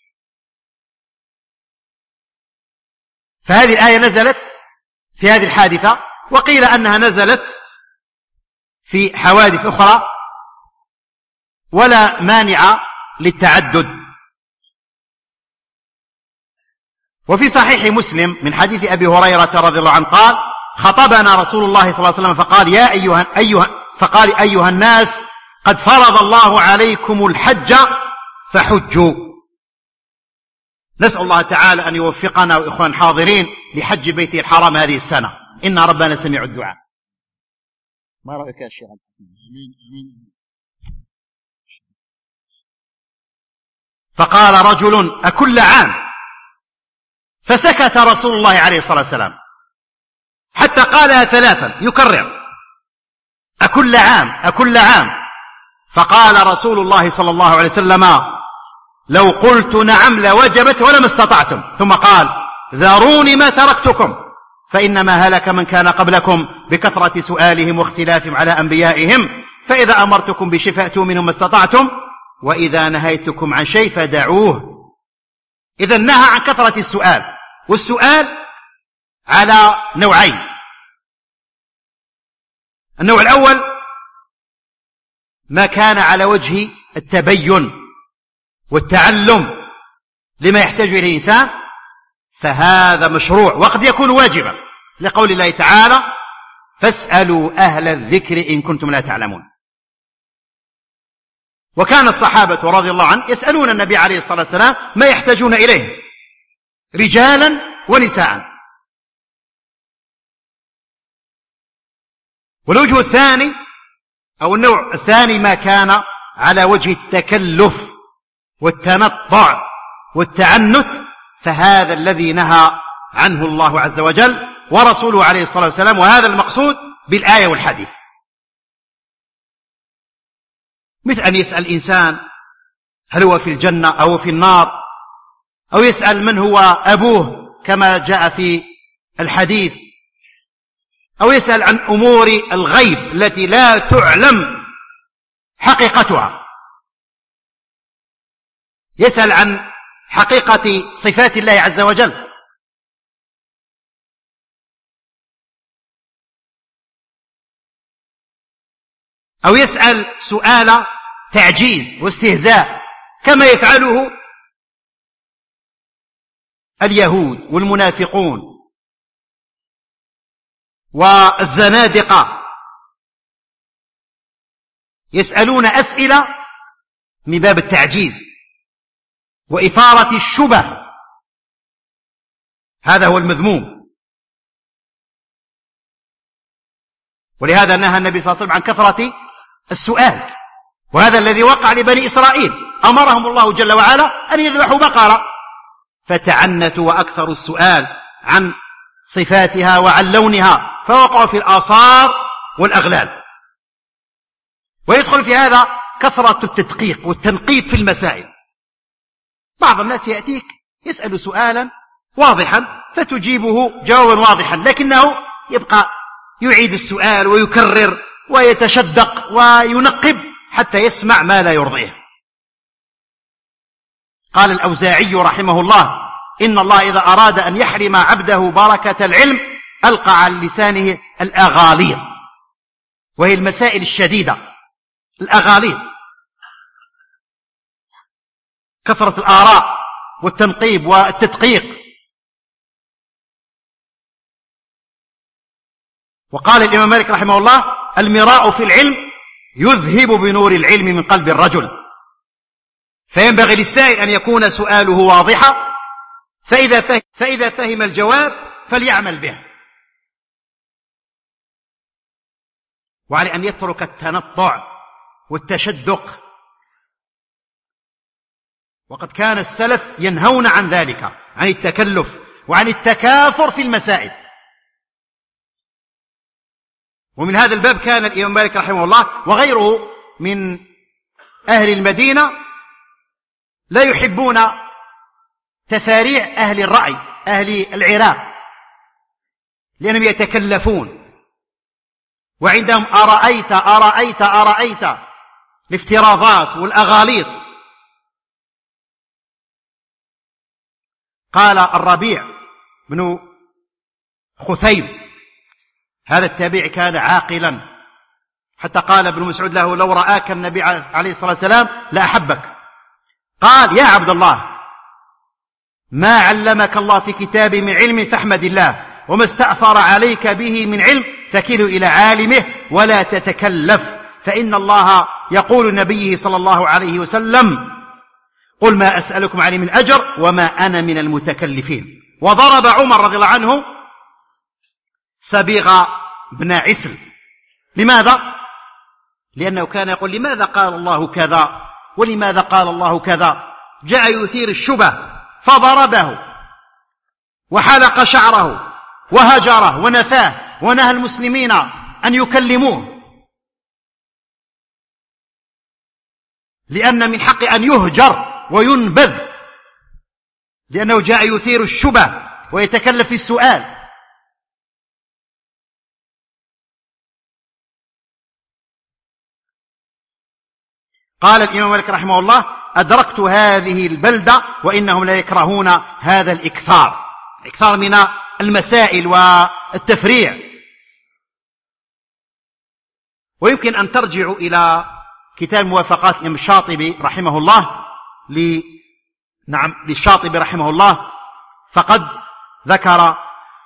فهذه الآية نزلت في هذه الحادثة، وقيل أنها نزلت في حوادث أخرى، ولا مانع للتعدد. وفي صحيح مسلم من حديث أبي هريرة رضي الله عنه قال: خطبنا رسول الله صلى الله عليه وسلم فقال: يا أيها, أيها, فقال أيها الناس قد فرض الله عليكم الحج فحجوا. نسأل الله تعالى أن يوفقنا وإخوان حاضرين لحج بيته الحرام هذه السنة، إن ربنا سميع الدعاء. ما رأيك يا شيخ؟ فقال رجل: أكل عام؟ فسكت رسول الله عليه الصلاة والسلام حتى قالها ثلاثا يكرر: أكل عام أكل عام. فقال رسول الله صلى الله عليه وسلم: لو قلت نعم لوجبت ولما استطعتم. ثم قال: ذروني ما تركتكم، فإنما هلك من كان قبلكم بكثرة سؤالهم واختلافهم على أنبيائهم، فإذا أمرتكم بشيء فأتوا منهم ما استطعتم، وإذا نهيتكم عن شيء فدعوه. إذا نهى عن كثرة السؤال، والسؤال على نوعين: النوع الأول ما كان على وجه التبين والتعلم لما يحتاج إليه الإنسان، فهذا مشروع وقد يكون واجبا، لقول الله تعالى: فاسألوا أهل الذكر إن كنتم لا تعلمون. وكان الصحابة رضي الله عنهم يسألون النبي عليه الصلاة والسلام ما يحتاجون إليه رجالا ونساء. والوجه الثاني أو النوع الثاني ما كان على وجه التكلف والتنطع والتعنت، فهذا الذي نهى عنه الله عز وجل ورسوله عليه الصلاة والسلام، وهذا المقصود بالآية والحديث. مثل أن يسأل إنسان هل هو في الجنة أو في النار، أو يسأل من هو أبوه كما جاء في الحديث، أو يسأل عن أمور الغيب التي لا تعلم حقيقتها، يسأل عن حقيقة صفات الله عز وجل. أو يسأل سؤال تعجيز واستهزاء كما يفعله اليهود والمنافقون والزنادقة، يسألون أسئلة من باب التعجيز وإثارة الشبه، هذا هو المذموم. ولهذا نهى النبي صلى الله عليه وسلم عن كثرة السؤال، وهذا الذي وقع لبني إسرائيل، أمرهم الله جل وعلا أن يذبحوا بقرة فتعنتوا وأكثروا السؤال عن صفاتها وعن لونها، فوقعوا في الآثار والأغلال. ويدخل في هذا كثرة التدقيق والتنقيب في المسائل. بعض الناس يأتيك يسأل سؤالا واضحا فتجيبه جوابا واضحا، لكنه يبقى يعيد السؤال ويكرر ويتشدق وينقب حتى يسمع ما لا يرضيه. قال الأوزاعي رحمه الله: إن الله إذا أراد أن يحرم عبده بركة العلم ألقى على لسانه الأغاليط، وهي المسائل الشديدة، الأغاليط، كثرة الآراء والتنقيب والتدقيق. وقال الإمام مالك رحمه الله: المراء في العلم يذهب بنور العلم من قلب الرجل، فينبغي للسائل أن يكون سؤاله واضحا، فإذا فهم, فإذا فهم الجواب فليعمل به، وعلى أن يترك التنطع والتشدق. وقد كان السلف ينهون عن ذلك، عن التكلف وعن التكاثر في المسائل. ومن هذا الباب كان الإمام مالك رحمه الله وغيره من أهل المدينة لا يحبون تفاريع أهل الرأي، أهل العراق، لأنهم يتكلفون وعندهم أرأيت أرأيت أرأيت الافتراضات والأغاليط. قال الربيع بن خثيم، هذا التابعي كان عاقلا، حتى قال ابن مسعود له: لو رآك النبي عليه الصلاة والسلام لأحبك. قال: يا عبد الله، ما علمك الله في كتابه من علم فاحمد الله، وما استأثر عليك به من علم فكله إلى عالمه ولا تتكلف، فإن الله يقول لنبيه صلى الله عليه وسلم: قل ما أسألكم عليه من أجر وما أنا من المتكلفين. وضرب عمر رضي الله عنه سبيغ بن عسل. لماذا؟ لأنه كان يقول: لماذا قال الله كذا ولماذا قال الله كذا؟ جاء يثير الشبه فضربه وحلق شعره وهجره ونفاه ونهى المسلمين أن يكلموه، لأن من حق أن يهجر وينبذ، لأنه جاء يثير الشبه ويتكلف في السؤال. قال الإمام مالك رحمه الله: أدركت هذه البلدة وإنهم لا يكرهون هذا الإكثار، إكثار من المسائل والتفريع. ويمكن أن ترجعوا إلى كتاب موافقات الإمام الشاطبي رحمه الله ل... نعم للشاطبي رحمه الله، فقد ذكر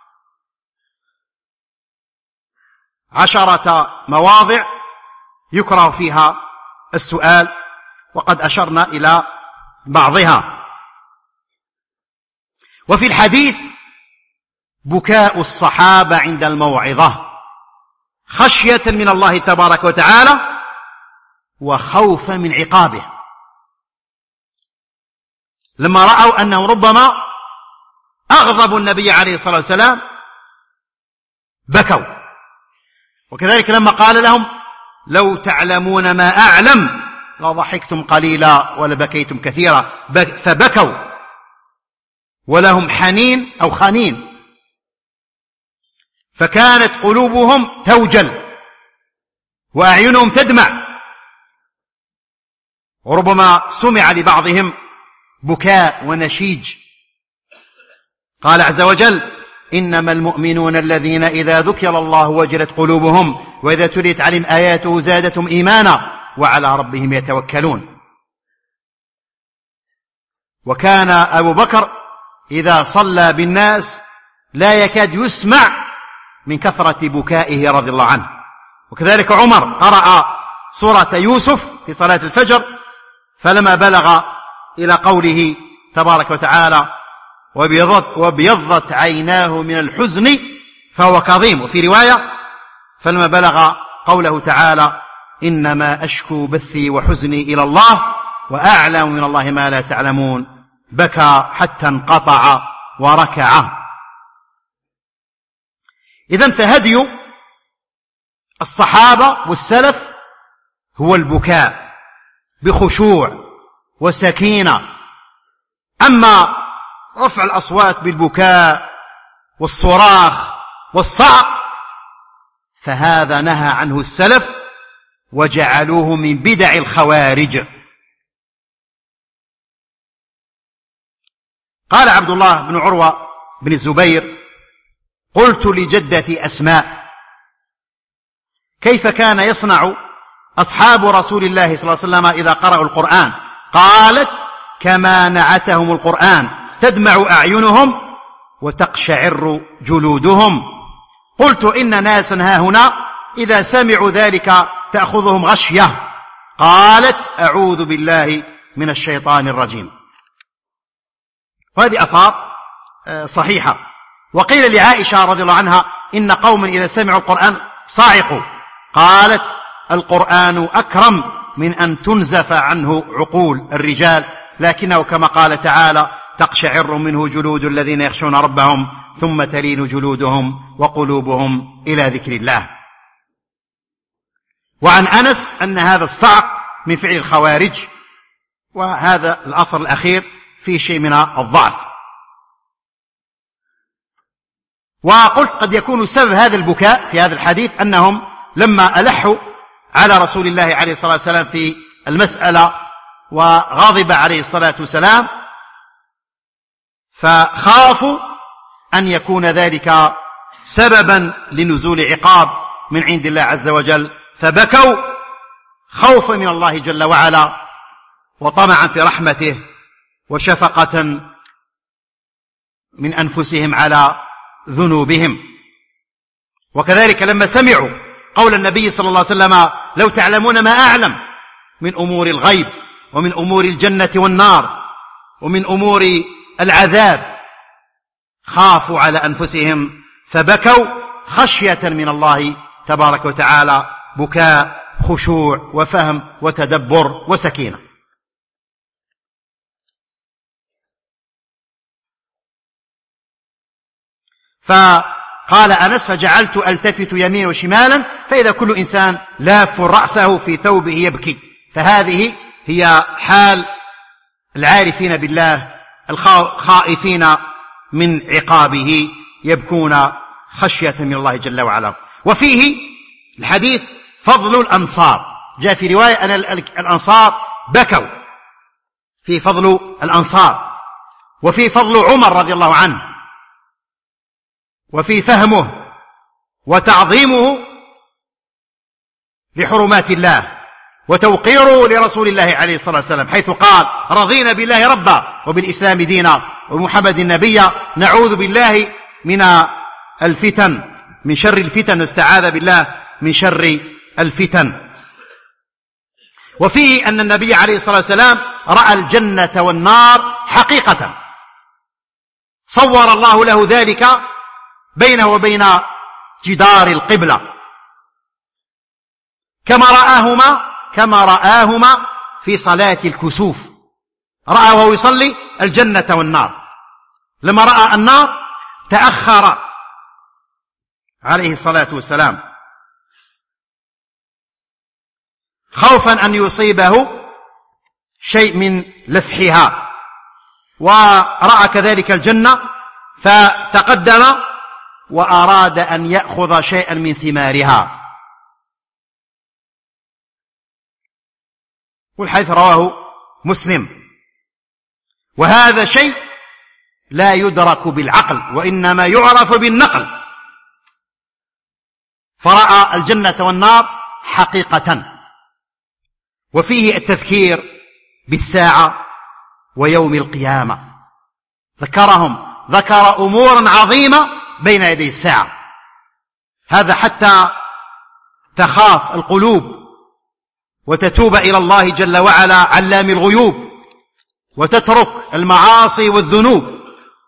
عشرة مواضع يكره فيها السؤال، وقد أشرنا إلى بعضها. وفي الحديث: بكاء الصحابة عند الموعظة خشية من الله تبارك وتعالى وخوفا من عقابه، لما رأوا أنهم ربما أغضبوا النبي عليه الصلاة والسلام بكوا. وكذلك لما قال لهم: لو تعلمون ما أعلم لضحكتم قليلا ولبكيتم كثيرا، فبكوا ولهم حنين أو خنين، فكانت قلوبهم توجل وأعينهم تدمع، وربما سمع لبعضهم بكاء ونشيج. قال عز وجل: إنما المؤمنون الذين إذا ذكر الله وجلت قلوبهم وإذا تليت عليهم آياته زادتهم إيمانا وعلى ربهم يتوكلون. وكان أبو بكر إذا صلى بالناس لا يكاد يسمع من كثرة بكائه رضي الله عنه. وكذلك عمر قرأ سورة يوسف في صلاة الفجر، فلما بلغ إلى قوله تبارك وتعالى وبيضت, وبيضت عيناه من الحزن فهو كظيم، وفي رواية فلما بلغ قوله تعالى إنما أشكو بثي وحزني إلى الله وأعلم من الله ما لا تعلمون، بكى حتى انقطع وركع. إذن فهدي الصحابة والسلف هو البكاء بخشوع وسكينة. أما رفع الأصوات بالبكاء والصراخ والصعق فهذا نهى عنه السلف وجعلوه من بدع الخوارج. قال عبد الله بن عروة بن الزبير قلت لجدتي أسماء كيف كان يصنع أصحاب رسول الله صلى الله عليه وسلم إذا قرأوا القرآن؟ قالت كما نعتهم القرآن تدمع أعينهم وتقشعر جلودهم. قلت إن ناسا هاهنا إذا سمعوا ذلك تأخذهم غشية. قالت أعوذ بالله من الشيطان الرجيم. وهذه آثار صحيحة. وقيل لعائشة رضي الله عنها إن قوما إذا سمعوا القرآن صاعقوا. قالت القرآن أكرم من أن تنزف عنه عقول الرجال، لكنه كما قال تعالى تقشعر منه جلود الذين يخشون ربهم ثم تلين جلودهم وقلوبهم إلى ذكر الله. وعن أنس أن هذا الصعق من فعل الخوارج، وهذا الأثر الأخير فيه شيء من الضعف. وقلت قد يكون سبب هذا البكاء في هذا الحديث أنهم لما ألحوا على رسول الله عليه الصلاة والسلام في المسألة وغضب عليه الصلاة والسلام فخافوا أن يكون ذلك سببا لنزول عقاب من عند الله عز وجل، فبكوا خوفا من الله جل وعلا وطمعا في رحمته وشفقة من أنفسهم على ذنوبهم. وكذلك لما سمعوا قول النبي صلى الله عليه وسلم لو تعلمون ما أعلم من أمور الغيب ومن أمور الجنة والنار ومن أمور العذاب خافوا على أنفسهم فبكوا خشية من الله تبارك وتعالى، بكاء خشوع وفهم وتدبر وسكينة. فقال أنس فجعلت ألتفت يمين وشمالا فإذا كل إنسان لاف رأسه في ثوبه يبكي. فهذه هي حال العارفين بالله الخائفين من عقابه، يبكون خشية من الله جل وعلا. وفيه الحديث فضل الأنصار، جاء في رواية أن الأنصار بكوا، في فضل الأنصار، وفي فضل عمر رضي الله عنه، وفي فهمه وتعظيمه لحرمات الله وتوقيره لرسول الله عليه الصلاة والسلام، حيث قال رضينا بالله ربا وبالإسلام دينا ومحمد نبيا نعوذ بالله من الفتن من شر الفتن واستعاذ بالله من شر الفتن. وفيه أن النبي عليه الصلاة والسلام رأى الجنة والنار حقيقة، صور الله له ذلك بينه وبين جدار القبلة كما رآهما كما رآهما في صلاة الكسوف، رأى وهو يصلي الجنة والنار. لما رأى النار تأخر عليه الصلاة والسلام خوفا أن يصيبه شيء من لفحها، ورأى كذلك الجنة فتقدم وأراد أن يأخذ شيئا من ثمارها. والحديث رواه مسلم. وهذا شيء لا يدرك بالعقل وإنما يعرف بالنقل، فرأى الجنة والنار حقيقة. وفيه التذكير بالساعة ويوم القيامة. ذكرهم ذكر أمورا عظيمة بين يدي الساعة، هذا حتى تخاف القلوب وتتوب إلى الله جل وعلا علام الغيوب، وتترك المعاصي والذنوب.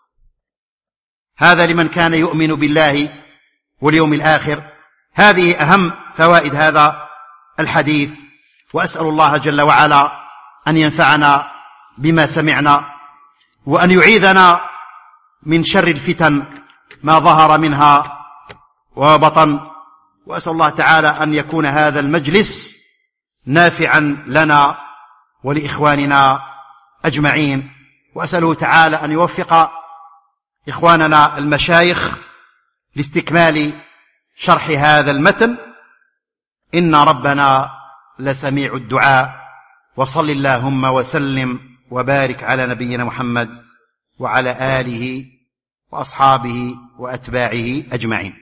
هذا لمن كان يؤمن بالله واليوم الآخر. هذه أهم فوائد هذا الحديث، وأسأل الله جل وعلا أن ينفعنا بما سمعنا، وأن يعيذنا من شر الفتن ما ظهر منها وبطن. وأسأل الله تعالى أن يكون هذا المجلس نافعا لنا ولإخواننا أجمعين، وأسأله تعالى أن يوفق إخواننا المشايخ لاستكمال شرح هذا المتن. إن ربنا لسميع الدعاء. وصل اللهم وسلم وبارك على نبينا محمد وعلى آله وأصحابه وأتباعه أجمعين.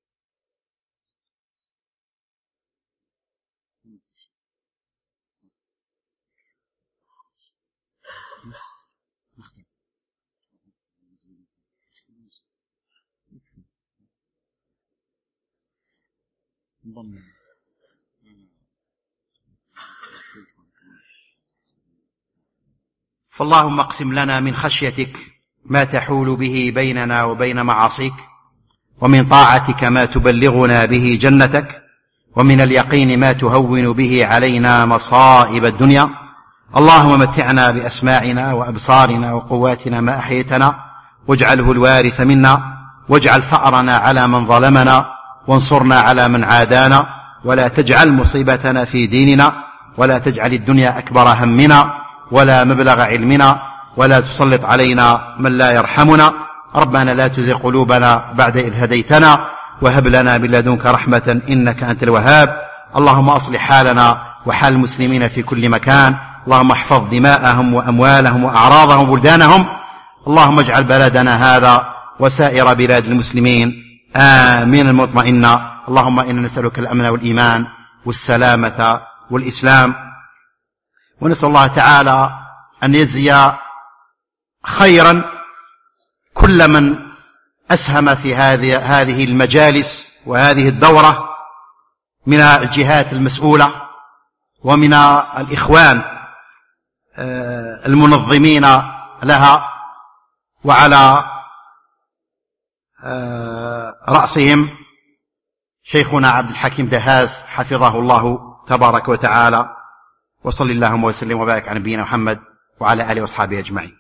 فاللهم اقسم لنا من خشيتك ما تحول به بيننا وبين معاصيك، ومن طاعتك ما تبلغنا به جنتك، ومن اليقين ما تهون به علينا مصائب الدنيا. اللهم متعنا بأسماعنا وأبصارنا وقواتنا ما أحيتنا، واجعله الوارث منا، واجعل ثأرنا على من ظلمنا، وانصرنا على من عادانا، ولا تجعل مصيبتنا في ديننا، ولا تجعل الدنيا أكبر همنا ولا مبلغ علمنا، ولا تسلط علينا من لا يرحمنا. ربنا لا تزغ قلوبنا بعد إذ هديتنا، وهب لنا من لدنك رحمة إنك أنت الوهاب. اللهم أصلح حالنا وحال المسلمين في كل مكان، اللهم احفظ دماءهم وأموالهم وأعراضهم وبلدانهم. اللهم اجعل بلدنا هذا وسائر بلاد المسلمين آمين مطمئنا. اللهم إنا نسألك الأمن والإيمان والسلامة والإسلام، ونسأل الله تعالى أن يجزي خيرا كل من أسهم في هذه هذه المجالس وهذه الدورة من الجهات المسؤولة ومن الإخوان المنظمين لها، وعلى رأسهم شيخنا عبد الحكيم دهاس حفظه الله تبارك وتعالى. وصل اللهم وسلم وبارك على نبينا محمد وعلى آله وأصحابه أجمعين.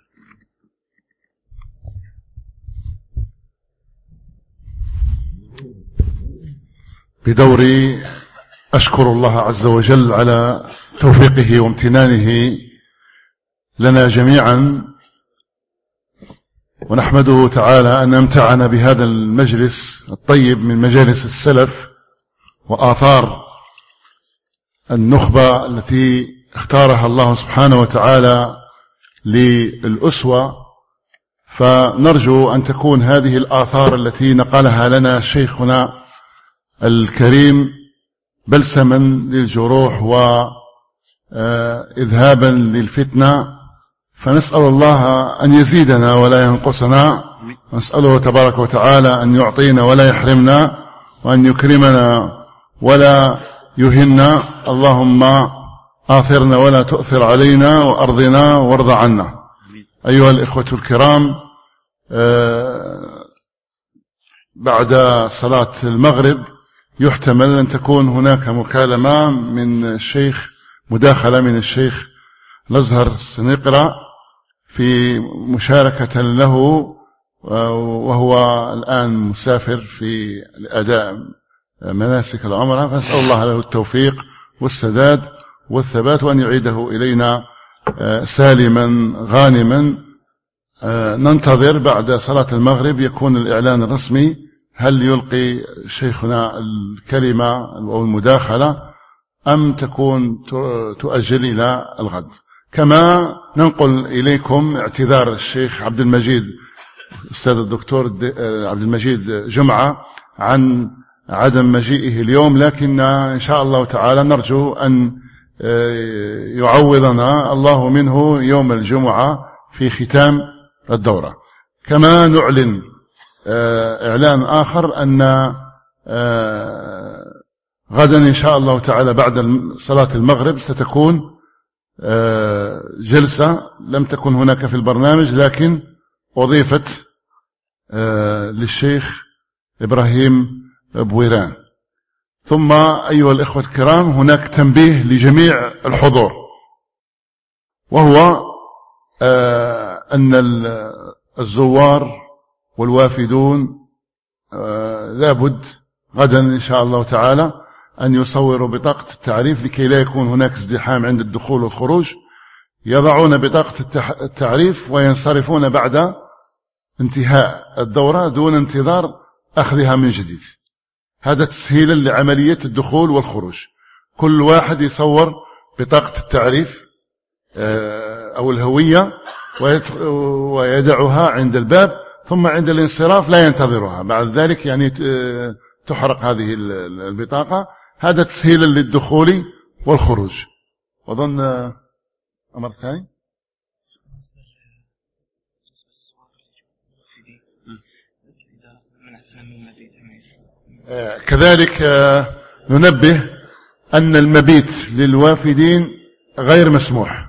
بدوري أشكر الله عز وجل على توفيقه وامتنانه لنا جميعا، ونحمده تعالى أن أمتعنا بهذا المجلس الطيب من مجالس السلف وآثار النخبة التي اختارها الله سبحانه وتعالى للأسوة. فنرجو أن تكون هذه الآثار التي نقلها لنا شيخنا الكريم بلسما للجروح وإذهابا للفتنة، فنسأل الله أن يزيدنا ولا ينقصنا، ونسأله تبارك وتعالى أن يعطينا ولا يحرمنا، وأن يكرمنا ولا يهنا. اللهم آثرنا ولا تؤثر علينا، وأرضنا وارض عنا. أيها الإخوة الكرام، بعد صلاة المغرب يحتمل أن تكون هناك مكالمة من الشيخ، مداخلة من الشيخ الأزهر السنقرة في مشاركة له، وهو الآن مسافر في أداء مناسك العمرة، فأسأل الله له التوفيق والسداد والثبات، وأن يعيده إلينا سالما غانما. ننتظر بعد صلاة المغرب يكون الإعلان الرسمي، هل يلقي شيخنا الكلمة أو المداخلة أم تكون تؤجل إلى الغد. كما ننقل إليكم اعتذار الشيخ عبد المجيد أستاذ الدكتور عبد المجيد جمعة عن عدم مجيئه اليوم، لكن إن شاء الله تعالى نرجو أن يعوضنا الله منه يوم الجمعة في ختام الدورة. كما نعلن إعلان آخر أن غدا إن شاء الله تعالى بعد صلاة المغرب ستكون جلسة لم تكن هناك في البرنامج، لكن أضيفت للشيخ إبراهيم بويران. ثم أيها الإخوة الكرام، هناك تنبيه لجميع الحضور، وهو أن الزوار والوافدون لابد غدا إن شاء الله تعالى أن يصوروا بطاقة التعريف لكي لا يكون هناك ازدحام عند الدخول والخروج. يضعون بطاقة التعريف وينصرفون بعد انتهاء الدورة دون انتظار أخذها من جديد. هذا تسهيلا لعملية الدخول والخروج. كل واحد يصور بطاقة التعريف أو الهوية ويدعها عند الباب، ثم عند الانصراف لا ينتظرها، بعد ذلك يعني تحرق هذه البطاقة. هذا تسهيلا للدخول والخروج. وظن أمر ثاني كذلك ننبه أن المبيت للوافدين غير مسموح.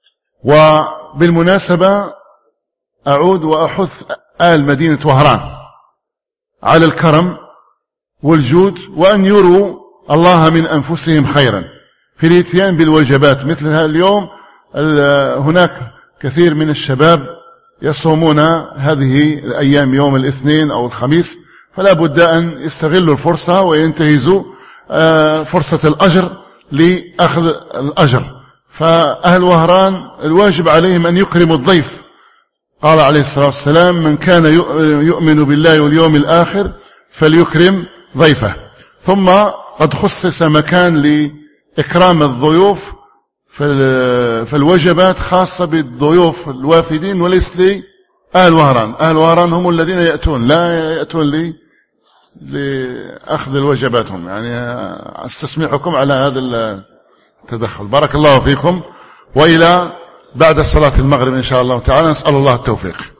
وبالمناسبة أعود وأحث آل مدينة وهران على الكرم والجود، وأن يروا الله من أنفسهم خيرا في الاتيان بالوجبات مثل هذا اليوم. هناك كثير من الشباب يصومون هذه الأيام يوم الاثنين أو الخميس، فلا بد أن يستغلوا الفرصة وينتهزوا فرصة الأجر لأخذ الأجر. فأهل وهران الواجب عليهم أن يكرموا الضيف. قال عليه الصلاة والسلام: من كان يؤمن بالله واليوم الآخر فليكرم ضيفه. ثم قد خصص مكان لإكرام الضيوف فالوجبات خاصة بالضيوف الوافدين وليس لأهل وهران. أهل وهران هم الذين يأتون، لا يأتون لي لأخذ الوجباتهم. يعني أستسمحكم على هذا التدخل. بارك الله فيكم، وإلى بعد صلاة المغرب إن شاء الله تعالى. نسأل الله التوفيق.